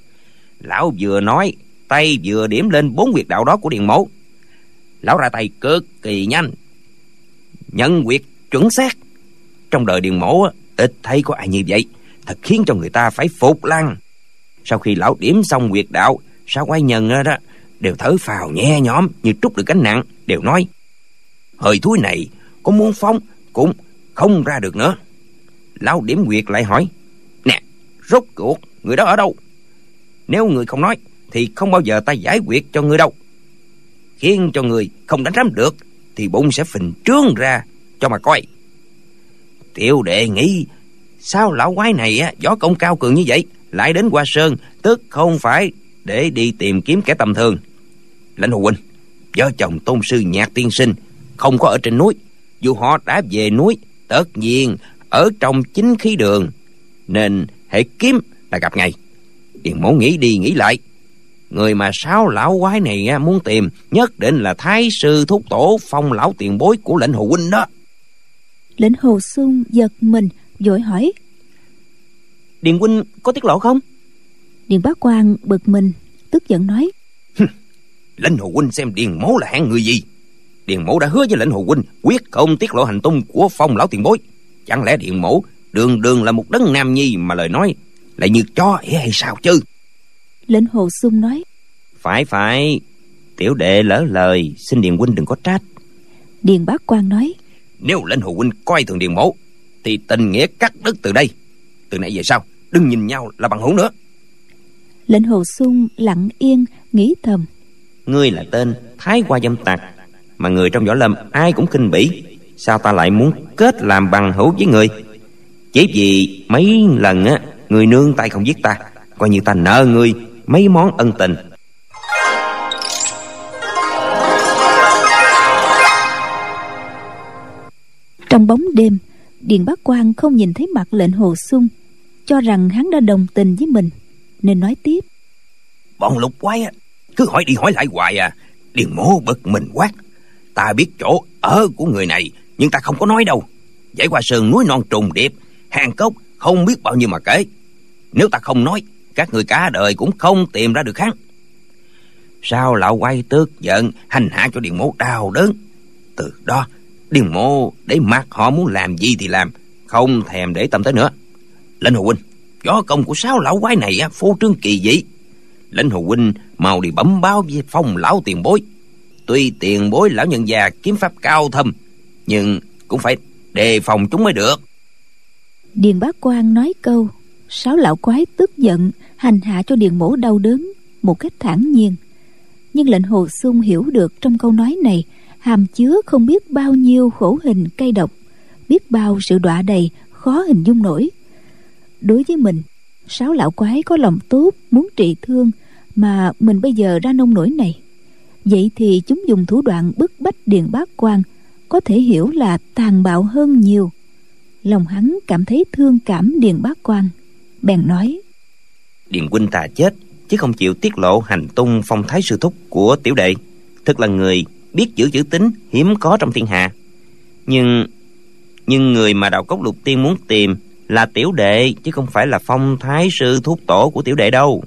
Lão vừa nói, tay vừa điểm lên bốn huyệt đạo đó của Điền Mỗ. Lão ra tay cực kỳ nhanh, nhận huyệt chuẩn xác. Trong đời Điền Mỗ ít thấy có ai như vậy, thật khiến cho người ta phải phục lăng. Sau khi lão điểm xong huyệt đạo, Sáu quái nhân đó đều thở phào nhẹ nhõm như trút được gánh nặng, đều nói: hơi thúi này có muốn phóng cũng không ra được nữa. Lão điểm huyệt lại hỏi: nè, rốt cuộc người đó ở đâu? Nếu người không nói thì không bao giờ ta giải quyết cho người đâu. Khiến cho người không đánh rắm được thì bụng sẽ phình trương ra cho mà coi. Tiểu đệ nghĩ sao lão quái này á, võ công cao cường như vậy, lại đến Hoa Sơn, tức không phải để đi tìm kiếm kẻ tầm thường. Lãnh Hồ huynh, vợ chồng tôn sư Nhạc tiên sinh không có ở trên núi. Dù họ đã về núi, tất nhiên ở trong chính khí đường, nên hễ kiếm là gặp ngay. Điền Mỗ nghĩ đi nghĩ lại, người mà Sáu lão quái này muốn tìm nhất định là Thái sư thúc tổ Phong lão tiền bối của Lãnh Hồ huynh đó. Lãnh Hồ Xung giật mình vội hỏi: Điền huynh có tiết lộ không? Điền Bá Quang bực mình tức giận nói: Lãnh Hồ huynh xem Điền Mỗ là hạng người gì? Điền Mỗ đã hứa với Lãnh Hồ huynh quyết không tiết lộ hành tung của Phong lão tiền bối. Chẳng lẽ Điền Mỗ đường đường là một đấng nam nhi mà lời nói lại như chó ẻ hay sao chứ? Lãnh Hồ Xung nói: Phải phải, tiểu đệ lỡ lời, xin Điền huynh đừng có trách. Điền Bá Quang nói: Nếu Lãnh Hồ huynh coi thường Điền Mỗ thì tình nghĩa cắt đứt từ đây. Từ nãy về sau đừng nhìn nhau là bằng hữu nữa. Lãnh Hồ Xung lặng yên nghĩ thầm: Ngươi là tên Thái Hoa dâm tặc mà người trong võ lâm ai cũng khinh bỉ, sao ta lại muốn kết làm bằng hữu với người? Chỉ vì mấy lần á người nương tay không giết ta, coi như ta nợ ngươi mấy món ân tình. Trong bóng đêm, Điền Bá Quang không nhìn thấy mặt Lệnh Hồ Xung, cho rằng hắn đã đồng tình với mình, nên nói tiếp: Bọn lục quái á, cứ hỏi đi hỏi lại hoài à. Điền Mỗ bực mình quát: Ta biết chỗ ở của người này, nhưng ta không có nói đâu. Dãy Hoa Sơn núi non trùng điệp, hang cốc không biết bao nhiêu mà kể. Nếu ta không nói, các người cả đời cũng không tìm ra được hắn. Sao lão quay tức giận hành hạ cho Điền Mỗ đau đớn. Từ đó Điền Mỗ để mặc họ muốn làm gì thì làm, không thèm để tâm tới nữa. Lãnh Hồ huynh, võ công của Sáu lão quái này phô trương kỳ dị. Lãnh Hồ huynh mau đi bẩm báo với Phong lão tiền bối. Tuy tiền bối lão nhân già kiếm pháp cao thâm, nhưng cũng phải đề phòng chúng mới được. Điền Bá Quang nói câu Sáu lão quái tức giận hành hạ cho Điền Mỗ đau đớn một cách thản nhiên, nhưng Lệnh Hồ Xung hiểu được trong câu nói này hàm chứa không biết bao nhiêu khổ hình cay độc, biết bao sự đọa đầy khó hình dung nổi. Đối với mình, Sáu lão quái có lòng tốt muốn trị thương, mà mình bây giờ ra nông nổi này, vậy thì chúng dùng thủ đoạn bức bách Điền Bá Quang có thể hiểu là tàn bạo hơn nhiều. Lòng hắn cảm thấy thương cảm Điền Bá Quang, bèn nói: Điền huynh thà chết chứ không chịu tiết lộ hành tung Phong thái sư thúc của tiểu đệ. Thật là người biết giữ chữ tín hiếm có trong thiên hạ. Nhưng nhưng người mà Đào Cốc Lục Tiên muốn tìm là tiểu đệ, chứ không phải là Phong thái sư thúc tổ của tiểu đệ đâu.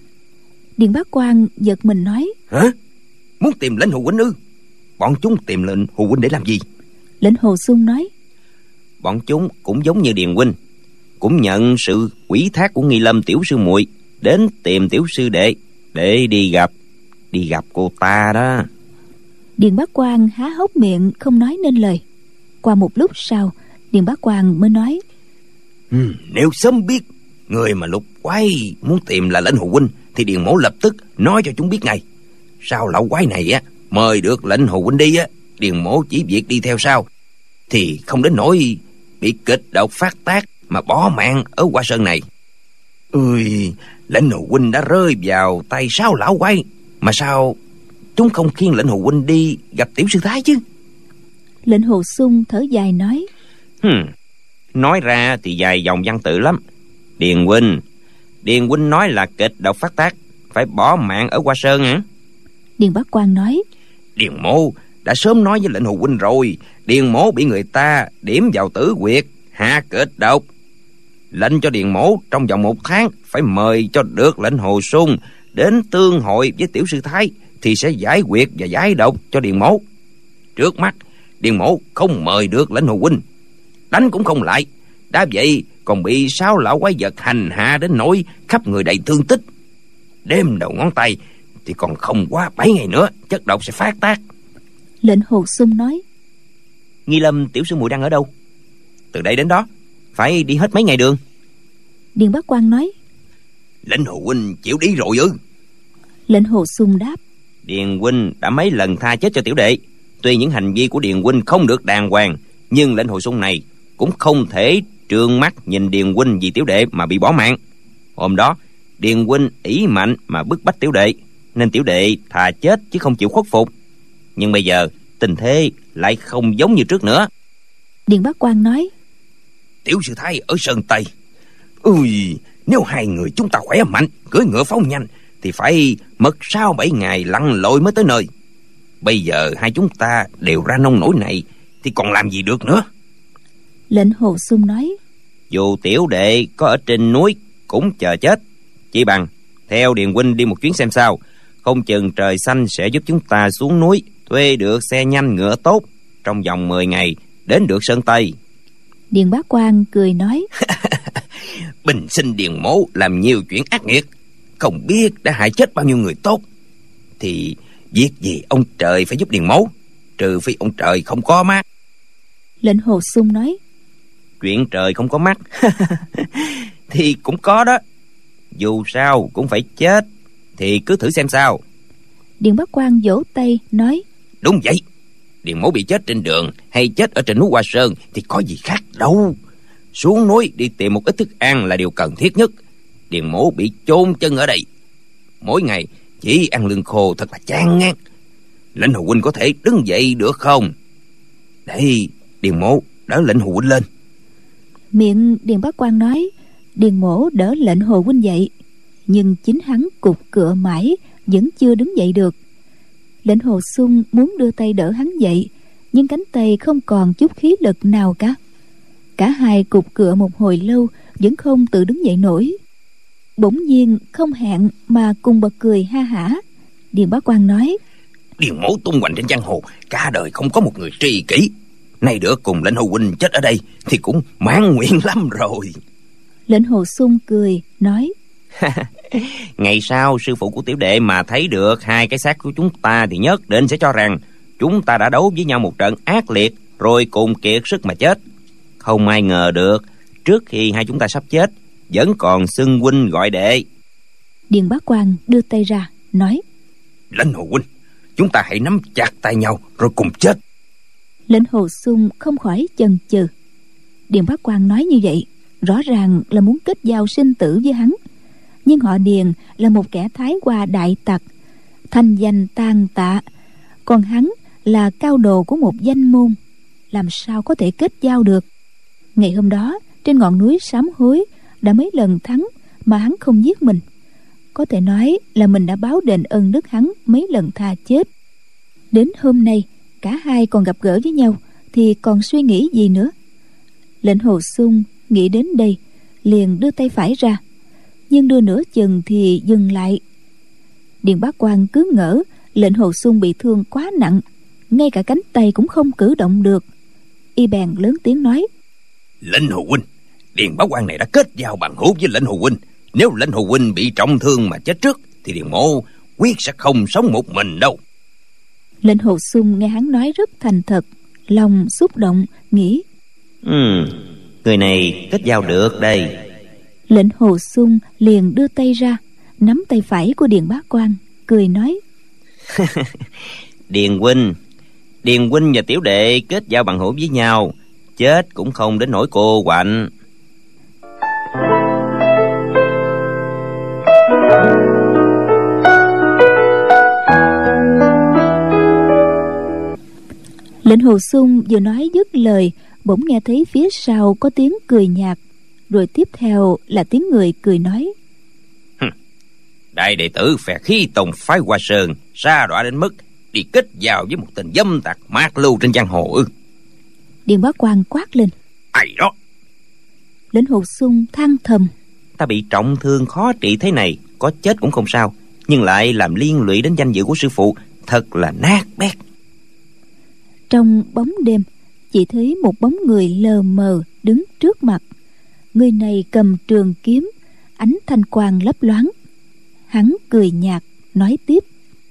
Điền Bá Quang giật mình nói: Hả? Muốn tìm Lãnh Hồ huynh ư? Bọn chúng tìm Lệnh Hồ huynh để làm gì? Lệnh Hồ Xung nói: Bọn chúng cũng giống như Điền huynh, cũng nhận sự ủy thác của Nghi Lâm tiểu sư muội đến tìm tiểu sư đệ để đi gặp đi gặp cô ta đó. Điền Bá Quang há hốc miệng không nói nên lời. Qua một lúc sau, Điền Bá Quang mới nói: ừ, Nếu sớm biết người mà lục quái muốn tìm là Lãnh Hồ huynh thì Điền Mỗ lập tức nói cho chúng biết ngay. Sao lão quái này á mời được Lãnh Hồ huynh đi á, Điền Mỗ chỉ việc đi theo sau, thì không đến nỗi bị kịch độc phát tác mà bỏ mạng ở Hoa Sơn này. Ôi, Lãnh Hồ huynh đã rơi vào tay Sáu lão quái, mà sao chúng không khiêng Lãnh Hồ huynh đi gặp tiểu sư thái chứ? Lệnh Hồ Xung thở dài nói: hmm, Nói ra thì dài dòng văn tự lắm. Điền huynh Điền huynh nói là kịch độc phát tác, phải bỏ mạng ở Hoa Sơn hả? Điền Bá Quang nói: Điền Mỗ đã sớm nói với Lệnh Hồ huynh rồi, Điền mỗ bị người ta điểm vào tử huyệt, hạ kịch độc. Lệnh cho Điền mỗ trong vòng một tháng phải mời cho được lệnh Hồ Sung đến tương hội với tiểu sư thái, thì sẽ giải huyệt và giải độc cho Điền mỗ. Trước mắt Điền mỗ không mời được lệnh Hồ huynh, đánh cũng không lại, đã vậy còn bị sáu lão quái vật hành hạ đến nỗi khắp người đầy thương tích. Đêm đầu ngón tay thì còn không quá bảy ngày nữa chất độc sẽ phát tác. Lệnh Hồ Sung nói: Nghi Lâm tiểu sư muội đang ở đâu? Từ đây đến đó phải đi hết mấy ngày đường? Điền Bá Quang nói: Lệnh Hồ huynh chịu đi rồi ư? Lệnh Hồ Sung đáp: Điền huynh đã mấy lần tha chết cho tiểu đệ. Tuy những hành vi của Điền huynh không được đàng hoàng, nhưng lệnh Hồ Sung này cũng không thể trương mắt nhìn Điền huynh vì tiểu đệ mà bị bỏ mạng. Hôm đó Điền huynh ỷ mạnh mà bức bách tiểu đệ, nên tiểu đệ thà chết chứ không chịu khuất phục. Nhưng bây giờ tình thế lại không giống như trước nữa. Điền Bá Quang nói: Tiểu sư thái ở Sơn Tây, ui, nếu hai người chúng ta khỏe mạnh, cưỡi ngựa phóng nhanh, thì phải mất sáu bảy ngày lặn lội mới tới nơi. Bây giờ hai chúng ta đều ra nông nổi này, thì còn làm gì được nữa. Lệnh Hồ Sung nói: Dù tiểu đệ có ở trên núi cũng chờ chết, chỉ bằng theo Điền huynh đi một chuyến xem sao. Không chừng trời xanh sẽ giúp chúng ta xuống núi, thuê được xe nhanh ngựa tốt, trong vòng mười ngày đến được Sơn Tây. Điền Bá Quang cười nói: Bình sinh Điền mỗ làm nhiều chuyện ác nghiệt, không biết đã hại chết bao nhiêu người tốt, thì việc gì ông trời phải giúp Điền mỗ, trừ phi ông trời không có mắt. Lệnh Hồ Sung nói: Chuyện trời không có mắt thì cũng có đó. Dù sao cũng phải chết, thì cứ thử xem sao. Điền Bá Quang vỗ tay nói: Đúng vậy, Điền mỗ bị chết trên đường hay chết ở trên núi Hoa Sơn thì có gì khác đâu. Xuống núi đi tìm một ít thức ăn là điều cần thiết nhất. Điền mỗ bị chôn chân ở đây, mỗi ngày chỉ ăn lương khô thật là chán ngán. Lệnh Hồ huynh có thể đứng dậy được không? Đây, Điền mỗ đỡ lệnh Hồ huynh lên. Miệng Điền Bá Quang nói Điền mỗ đỡ lệnh Hồ huynh dậy, nhưng chính hắn cục cựa mãi vẫn chưa đứng dậy được. Lệnh Hồ Sung muốn đưa tay đỡ hắn dậy, nhưng cánh tay không còn chút khí lực nào cả. Cả hai cục cựa một hồi lâu vẫn không tự đứng dậy nổi. Bỗng nhiên không hẹn mà cùng bật cười ha hả. Điền Bá Quang nói: Điền mỗ tung hoành trên giang hồ, cả đời không có một người tri kỷ. Nay được cùng lệnh Hồ huynh chết ở đây thì cũng mãn nguyện lắm rồi. Lệnh Hồ Sung cười nói: Ngày sau sư phụ của tiểu đệ mà thấy được hai cái xác của chúng ta thì nhất định sẽ cho rằng chúng ta đã đấu với nhau một trận ác liệt, rồi cùng kiệt sức mà chết. Không ai ngờ được trước khi hai chúng ta sắp chết vẫn còn xưng huynh gọi đệ. Điền Bá Quang đưa tay ra nói: Lệnh Hồ huynh, chúng ta hãy nắm chặt tay nhau rồi cùng chết. Lệnh Hồ Sung không khỏi chần chừ. Điền Bá Quang nói như vậy rõ ràng là muốn kết giao sinh tử với hắn, nhưng họ Điền là một kẻ thái qua đại tặc, thanh danh tàn tạ, còn hắn là cao đồ của một danh môn, làm sao có thể kết giao được. Ngày hôm đó trên ngọn núi sám hối đã mấy lần thắng mà hắn không giết mình, có thể nói là mình đã báo đền ơn đức hắn mấy lần tha chết. Đến hôm nay cả hai còn gặp gỡ với nhau thì còn suy nghĩ gì nữa. Lệnh Hồ Sung nghĩ đến đây liền đưa tay phải ra, nhưng đưa nửa chừng thì dừng lại. Điền Bá Quang cứ ngỡ lệnh Hồ Sung bị thương quá nặng, ngay cả cánh tay cũng không cử động được. Y bèn lớn tiếng nói: Lệnh Hồ huynh, Điền Bá Quang này đã kết giao bằng hữu với lệnh Hồ huynh. Nếu lệnh Hồ huynh bị trọng thương mà chết trước thì Điền mỗ quyết sẽ không sống một mình đâu. Lệnh Hồ Sung nghe hắn nói rất thành thật, lòng xúc động nghĩ: Ừ, người này kết giao được đây. Lệnh Hồ Sung liền đưa tay ra nắm tay phải của Điền Bá Quang, cười nói: Điền huynh, Điền huynh và tiểu đệ kết giao bằng hữu với nhau, chết cũng không đến nỗi cô quạnh. Lệnh Hồ Sung vừa nói dứt lời, bỗng nghe thấy phía sau có tiếng cười nhạt, rồi tiếp theo là tiếng người cười nói: Đại đệ tử phe Khí Tông phái Hoa Sơn sa đọa đến mức đi kết giao với một tên dâm tặc mát lưu trên giang hồ ư? Điền Bá Quang quát lên: Ai đó? Lệnh Hồ Xung than thầm: Ta bị trọng thương khó trị thế này, có chết cũng không sao, nhưng lại làm liên lụy đến danh dự của sư phụ, thật là nát bét. Trong bóng đêm, chỉ thấy một bóng người lờ mờ đứng trước mặt. Người này cầm trường kiếm, ánh thanh quang lấp loáng. Hắn cười nhạt nói tiếp: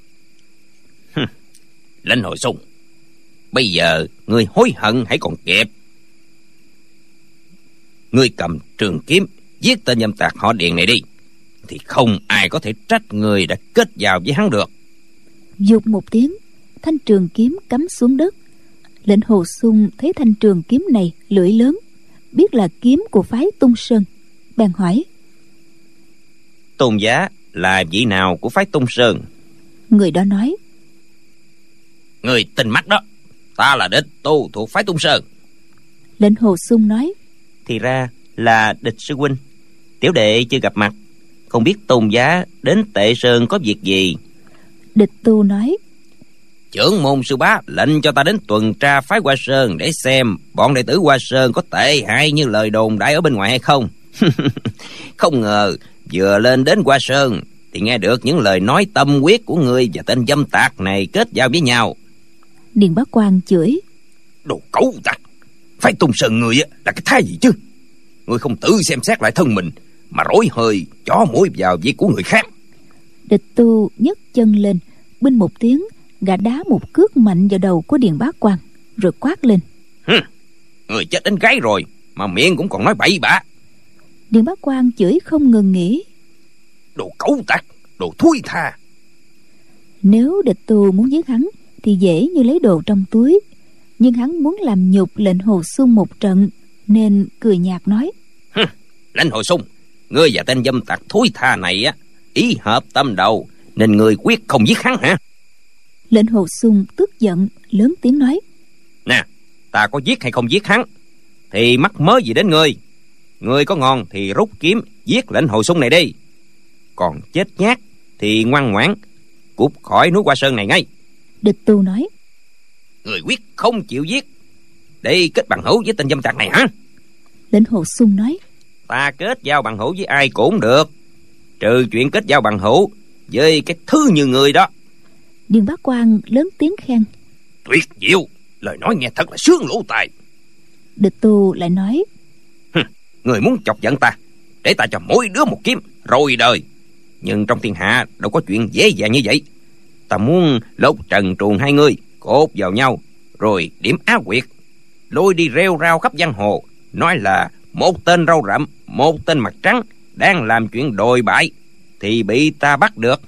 Lệnh Hồ Xung, bây giờ ngươi hối hận hãy còn kịp. Ngươi cầm trường kiếm giết tên dâm tặc họ Điền này đi, thì không ai có thể trách ngươi đã kết giao với hắn được. Dục một tiếng, thanh trường kiếm cắm xuống đất. Lệnh Hồ Xung thấy thanh trường kiếm này lưỡi lớn, biết là kiếm của phái Tung Sơn, bèn hỏi: Tôn giá là vị nào của phái Tung Sơn? Người đó nói: Người tình mắt đó, ta là địch tu thuộc phái Tung Sơn. Lệnh Hồ Xung nói: Thì ra là Địch sư huynh. Tiểu đệ chưa gặp mặt, không biết tôn giá đến Tệ Sơn có việc gì. Địch tu nói: Trưởng môn sư bá lệnh cho ta đến tuần tra phái Hoa Sơn để xem bọn đệ tử Hoa Sơn có tệ hại như lời đồn đại ở bên ngoài hay không. Không ngờ vừa lên đến Hoa Sơn thì nghe được những lời nói tâm huyết của ngươi và tên dâm tặc này kết giao với nhau. Điền Bá Quang chửi: Đồ cẩu tặc, phái Tung Sơn ngươi là cái thai gì chứ? Ngươi không tự xem xét lại thân mình mà rối hơi chó mũi vào việc của người khác. Địch tu nhấc chân lên, binh một tiếng, gã đá một cước mạnh vào đầu của Điền Bá Quang, rồi quát lên: Hừ, người chết đến gáy rồi mà miệng cũng còn nói bậy bạ. Điền Bá Quang chửi không ngừng nghỉ: Đồ cẩu tặc, đồ thúi tha. Nếu địch tu muốn giết hắn thì dễ như lấy đồ trong túi, nhưng hắn muốn làm nhục Lệnh Hồ Xung một trận, nên cười nhạt nói: Hừ, Lệnh Hồ Xung, ngươi và tên dâm tặc thúi tha này á, ý hợp tâm đầu nên ngươi quyết không giết hắn hả? Lệnh Hồ Xung tức giận lớn tiếng nói: Nè, ta có giết hay không giết hắn thì mắc mớ gì đến ngươi. Ngươi có ngon thì rút kiếm giết Lệnh Hồ Xung này đi, còn chết nhát thì ngoan ngoãn cút khỏi núi Hoa Sơn này ngay. Địch tu nói: Người quyết không chịu giết để kết bằng hữu với tên dâm tặc này hả? Lệnh Hồ Xung nói: Ta kết giao bằng hữu với ai cũng được, trừ chuyện kết giao bằng hữu với cái thứ như người đó. Điền Bá Quang lớn tiếng khen: Tuyệt diệu, lời nói nghe thật là sướng lỗ tai. Địch tu lại nói: Người muốn chọc giận ta, để ta cho mỗi đứa một kiếm rồi đời. Nhưng trong thiên hạ đâu có chuyện dễ dàng như vậy. Ta muốn lột trần truồng hai người cột vào nhau, rồi điểm á quyệt, lôi đi rêu rao khắp giang hồ, nói là một tên râu rậm, một tên mặt trắng đang làm chuyện đồi bại, thì bị ta bắt được.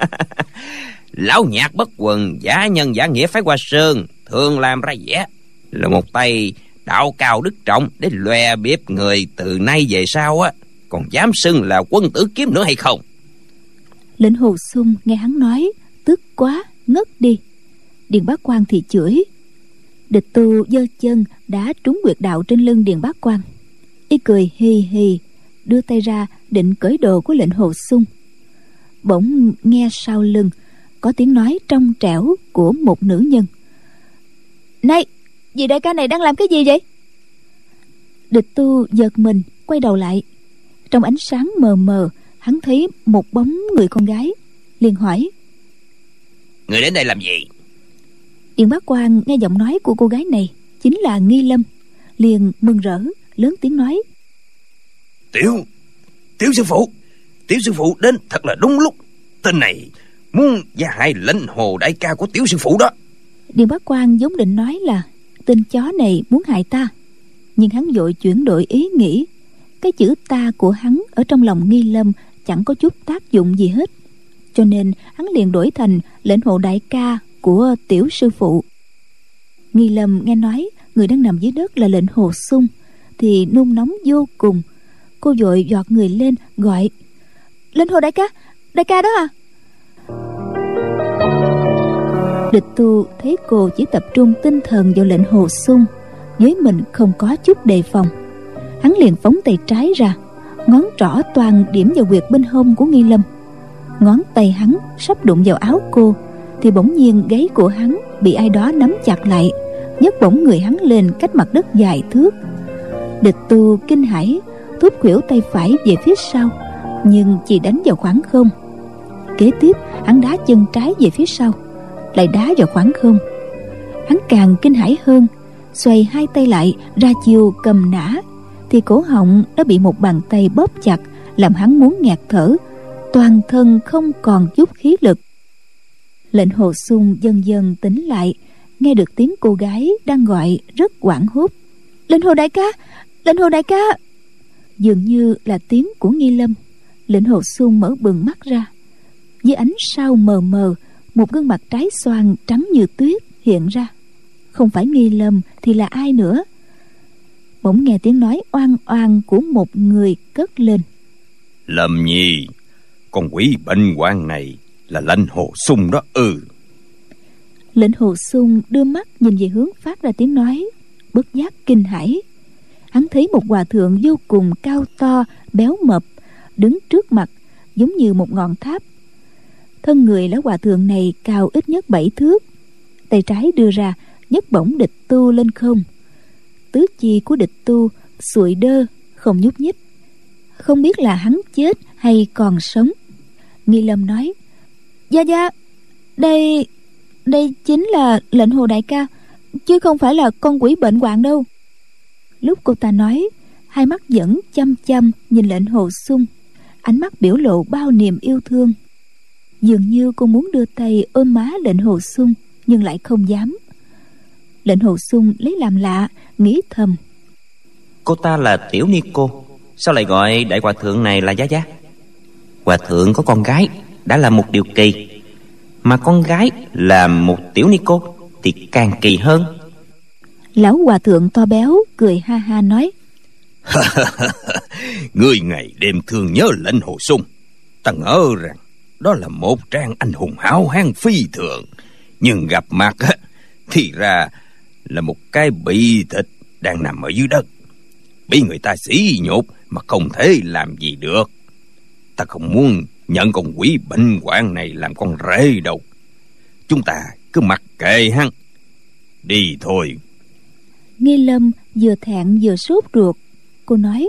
Lão nhạc bất quần, giả nhân giả nghĩa phái Hoa Sơn thường làm ra vẻ là một tay đạo cao đức trọng để lòe bịp người từ nay về sau á, còn dám xưng là quân tử kiếm nữa hay không? Lệnh Hồ Xung nghe hắn nói tức quá ngất đi. Điền Bá Quang thì chửi. Địch tu giơ chân đá trúng huyệt đạo trên lưng Điền Bá Quang. Y cười hì hì, đưa tay ra định cởi đồ của Lệnh Hồ Xung. Bỗng nghe sau lưng có tiếng nói trong trẻo của một nữ nhân: Này, vị đại ca này đang làm cái gì vậy? Địch tu giật mình quay đầu lại. Trong ánh sáng mờ mờ, hắn thấy một bóng người con gái, liền hỏi: Người đến đây làm gì? Điền Bá Quang nghe giọng nói của cô gái này chính là Nghi Lâm, liền mừng rỡ lớn tiếng nói: Tiểu, tiểu sư phụ, tiểu sư phụ đến thật là đúng lúc. Tên này muốn gia hại Lệnh Hồ đại ca của tiểu sư phụ đó. Điền Bá Quang vốn định nói là tên chó này muốn hại ta, nhưng hắn vội chuyển đổi ý nghĩ. Cái chữ ta của hắn ở trong lòng Nghi Lâm chẳng có chút tác dụng gì hết, cho nên hắn liền đổi thành Lệnh Hồ đại ca của tiểu sư phụ. Nghi Lâm nghe nói người đang nằm dưới đất là Lệnh Hồ Xung thì nôn nóng vô cùng. Cô vội giọt người lên gọi: Lệnh Hồ đại ca, đại ca đó à? Địch tu thấy cô chỉ tập trung tinh thần vào Lệnh Hồ Xung, với mình không có chút đề phòng. Hắn liền phóng tay trái ra, ngón trỏ toàn điểm vào huyệt bên hông của Nghi Lâm. Ngón tay hắn sắp đụng vào áo cô thì bỗng nhiên gáy của hắn bị ai đó nắm chặt lại, nhấc bổng người hắn lên cách mặt đất vài thước. Địch Tu kinh hãi, thúc khuỷu tay phải về phía sau, nhưng chỉ đánh vào khoảng không. Kế tiếp hắn đá chân trái về phía sau, lại đá vào khoảng không. Hắn càng kinh hãi hơn, xoay hai tay lại ra chiều cầm nã, thì cổ họng đã bị một bàn tay bóp chặt, làm hắn muốn nghẹt thở, toàn thân không còn chút khí lực. Lệnh Hồ Xung dần dần tỉnh lại, nghe được tiếng cô gái đang gọi rất hoảng hốt: "Lệnh Hồ đại ca, Lệnh Hồ đại ca!" Dường như là tiếng của Nghi Lâm. Lệnh Hồ Xung mở bừng mắt ra, dưới ánh sao mờ mờ, một gương mặt trái xoan trắng như tuyết hiện ra. Không phải Nghi Lâm thì là ai nữa? Bỗng nghe tiếng nói oan oan của một người cất lên: "Lâm Nhi, con quỷ bệnh hoạn này là Lệnh Hồ Xung đó ư?" Lệnh Hồ Xung đưa mắt nhìn về hướng phát ra tiếng nói, bất giác kinh hãi. Hắn thấy một hòa thượng vô cùng cao to, béo mập, đứng trước mặt giống như một ngọn tháp. Thân người lão hòa thượng này cao ít nhất bảy thước, tay trái đưa ra nhấc bổng Địch Tu lên không. Tứ chi của Địch Tu sụi đơ, không nhúc nhích, không biết là hắn chết hay còn sống. Nghi Lâm nói: "Gia Gia, đây đây chính là Lệnh Hồ đại ca, chứ không phải là con quỷ bệnh hoạn đâu." Lúc cô ta nói, hai mắt vẫn chăm chăm nhìn Lệnh Hồ Xung, ánh mắt biểu lộ bao niềm yêu thương. Dường như cô muốn đưa tay ôm má Lệnh Hồ Xung, nhưng lại không dám. Lệnh Hồ Xung lấy làm lạ, nghĩ thầm: Cô ta là Tiểu Ni Cô, sao lại gọi đại hòa thượng này là Gia Gia? Hòa thượng có con gái đã là một điều kỳ, mà con gái là một Tiểu Ni Cô thì càng kỳ hơn. Lão hòa thượng to béo cười ha ha nói: "Ngươi ngày đêm thương nhớ Lệnh Hồ Xung, ta ngỡ rằng đó là một trang anh hùng hảo hán phi thường, nhưng gặp mặt thì ra là một cái bị thịt đang nằm ở dưới đất, bị người ta sỉ nhục mà không thể làm gì được. Ta không muốn nhận con quỷ bệnh hoạn này làm con rể đâu. Chúng ta cứ mặc kệ hắn, đi thôi." Nghi Lâm vừa thẹn vừa sốt ruột. Cô nói: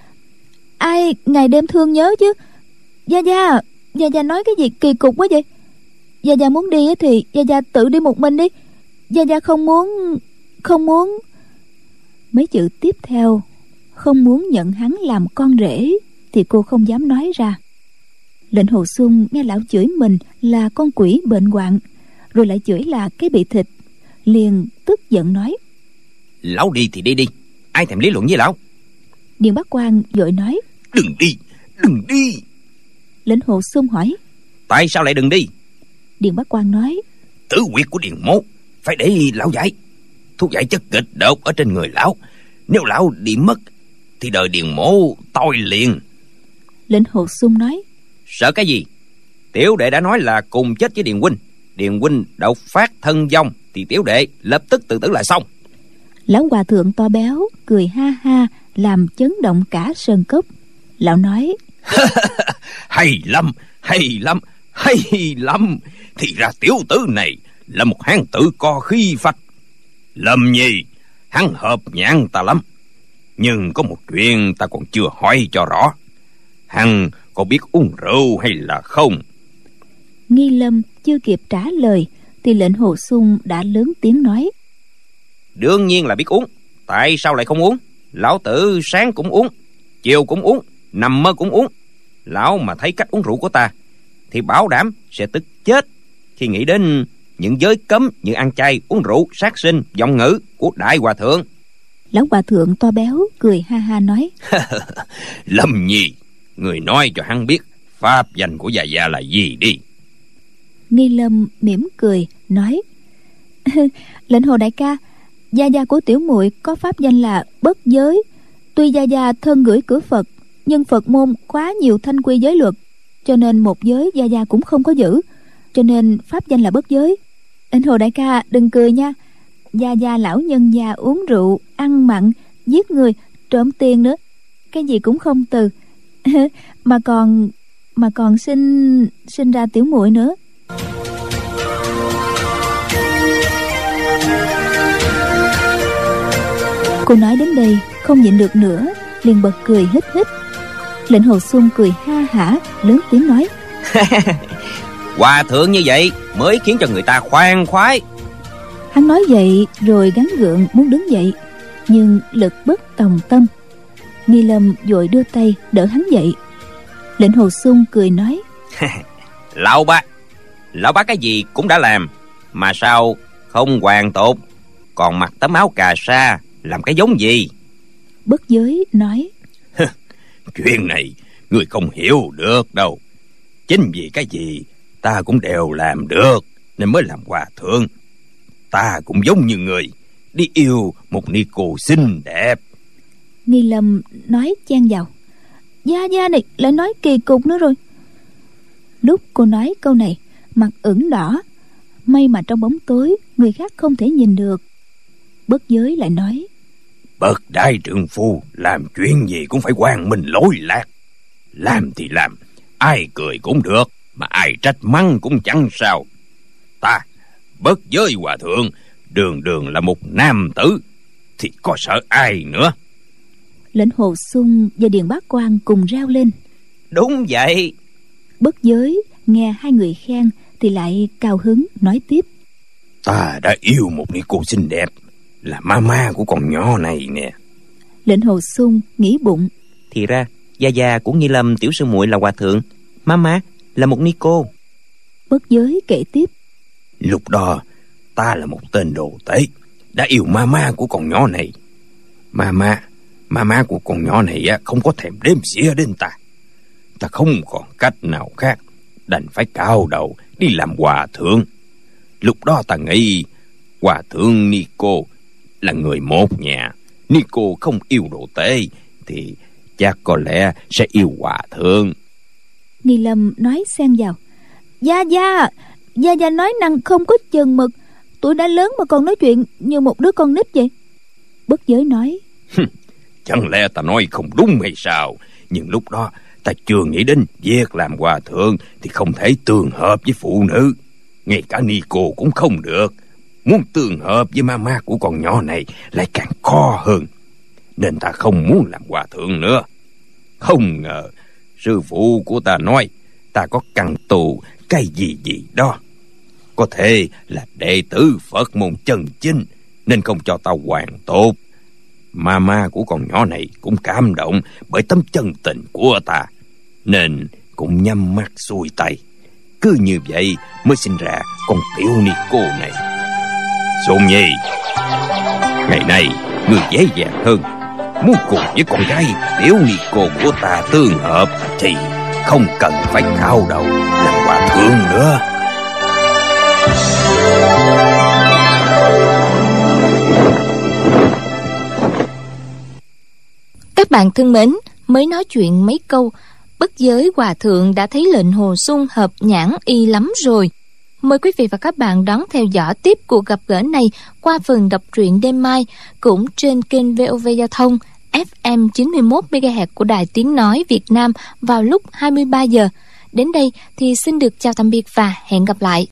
"Ai ngày đêm thương nhớ chứ? Gia Gia, Gia Gia nói cái gì kỳ cục quá vậy? Gia Gia muốn đi thì Gia Gia tự đi một mình đi. Gia Gia không muốn, không muốn..." Mấy chữ tiếp theo, không muốn nhận hắn làm con rể, thì cô không dám nói ra. Lệnh Hồ Xung nghe lão chửi mình là con quỷ bệnh hoạn, rồi lại chửi là cái bị thịt, liền tức giận nói: "Lão đi thì đi đi, ai thèm lý luận với lão." Điền Bác Quan vội nói: "Đừng đi, đừng đi." Lệnh Hồ Xung hỏi: "Tại sao lại đừng đi?" Điền Bác Quan nói: "Tử huyệt của Điền Mỗ phải để lão giải. Thuốc giải chất kịch độc ở trên người lão, nếu lão đi mất thì đời Điền Mỗ toi liền." Lệnh Hồ Xung nói: "Sợ cái gì? Tiểu đệ đã nói là cùng chết với Điền huynh. Điền huynh độc phát thân vong thì tiểu đệ lập tức tự tử là xong." Lão hòa thượng to béo cười ha ha, làm chấn động cả sơn cốc. Lão nói: "Hay lắm, hay lắm, hay lắm. Thì ra tiểu tử này là một hán tử có khí phách. Lâm Nhi, hắn hợp nhãn ta lắm. Nhưng có một chuyện ta còn chưa hỏi cho rõ. Hắn có biết uống rượu hay là không?" Nghi Lâm chưa kịp trả lời thì Lệnh Hồ Xung đã lớn tiếng nói: "Đương nhiên là biết uống. Tại sao lại không uống? Lão tử sáng cũng uống, chiều cũng uống, nằm mơ cũng uống. Lão mà thấy cách uống rượu của ta thì bảo đảm sẽ tức chết khi nghĩ đến những giới cấm như ăn chay, uống rượu, sát sinh, vọng ngữ của đại hòa thượng." Lão hòa thượng to béo cười ha ha nói: "Lâm Nhi, người nói cho hắn biết pháp danh của Gia Gia là gì đi." Nghi Lâm mỉm cười nói: "Lệnh Hồ đại ca, Gia Gia của tiểu muội có pháp danh là Bất Giới. Tuy Gia Gia thân gửi cửa Phật, nhưng Phật môn quá nhiều thanh quy giới luật, cho nên một giới Gia Gia cũng không có giữ, cho nên pháp danh là Bất Giới. Lệnh Hồ đại ca đừng cười nha. Gia Gia lão nhân già uống rượu, ăn mặn, giết người, trộm tiền nữa, cái gì cũng không từ. mà còn mà còn sinh sinh ra tiểu muội nữa." Cô nói đến đây không nhịn được nữa, liền bật cười hít hít. Lệnh Hồ Xuân cười ha hả, lớn tiếng nói: Hòa thượng như vậy mới khiến cho người ta khoan khoái. Hắn nói vậy rồi gắng gượng muốn đứng dậy, nhưng lực bất tòng tâm. Nghi Lâm vội đưa tay đỡ hắn dậy. Lệnh Hồ Xuân cười nói: Lão bá, lão bá cái gì cũng đã làm, mà sao không hoàn tốt, còn mặc tấm áo cà sa làm cái giống gì? Bất Giới nói: Chuyện này người không hiểu được đâu. Chính vì cái gì ta cũng đều làm được nên mới làm hòa thượng. Ta cũng giống như người đi yêu một ni cô xinh đẹp. Nghi Lâm nói chen vào: Gia Gia này lại nói kỳ cục nữa rồi. Lúc cô nói câu này, mặt ửng đỏ, may mà trong bóng tối người khác không thể nhìn được. Bất Giới lại nói: Bậc đại trượng phu làm chuyện gì cũng phải quang minh lỗi lạc. Làm thì làm, ai cười cũng được, mà ai trách mắng cũng chẳng sao. Ta, Bất Giới hòa thượng, đường đường là một nam tử, thì có sợ ai nữa. Lệnh Hồ Xuân và Điền Bá Quang cùng reo lên: Đúng vậy. Bất Giới nghe hai người khen thì lại cao hứng nói tiếp: Ta đã yêu một ni cô xinh đẹp, là mama của con nhỏ này nè. Lệnh Hồ Xuân nghĩ bụng: Thì ra gia gia của Nghi Lâm tiểu sư muội là hòa thượng, mama là một ni cô. Bất Giới kể tiếp: Lúc đó ta là một tên đồ tể, đã yêu mama của con nhỏ này. Mama Mama của con nhỏ này không có thèm đếm xỉa đến ta. Ta không còn cách nào khác, đành phải cạo đầu đi làm hòa thượng. Lúc đó ta nghĩ hòa thượng Nico là người một nhà. Nico không yêu đồ tể thì chắc có lẽ sẽ yêu hòa thượng. Nghi Lâm nói xen vào: Gia Gia, Gia Gia nói năng không có chừng mực, tuổi đã lớn mà còn nói chuyện như một đứa con nít vậy. Bất Giới nói: Chẳng lẽ ta nói không đúng hay sao? Nhưng lúc đó ta chưa nghĩ đến việc làm hòa thượng thì không thể tương hợp với phụ nữ. Ngay cả Nico cũng không được. Muốn tương hợp với mama của con nhỏ này lại càng khó hơn. Nên ta không muốn làm hòa thượng nữa. Không ngờ sư phụ của ta nói ta có căn tù cái gì gì đó. Có thể là đệ tử Phật môn chân chính nên không cho ta hoàn tốt. Mama của con nhỏ này cũng cảm động bởi tấm chân tình của ta, nên cũng nhắm mắt xuôi tay. Cứ như vậy mới sinh ra con tiểu ni cô này. Xuân Nhi, ngày nay người dễ dàng hơn. Muốn cùng với con gái tiểu ni cô của ta tương hợp thì không cần phải cạo đầu làm hòa thượng nữa. Các bạn thân mến, mới nói chuyện mấy câu, Bất Giới hòa thượng đã thấy Lệnh Hồ Xuân hợp nhãn y lắm rồi. Mời quý vị và các bạn đón theo dõi tiếp cuộc gặp gỡ này qua phần đọc truyện đêm mai, cũng trên kênh vê o vê Giao thông ép em chín mươi mốt mê ga héc của Đài Tiếng Nói Việt Nam vào lúc hai mươi ba giờ. Đến đây thì xin được chào tạm biệt và hẹn gặp lại.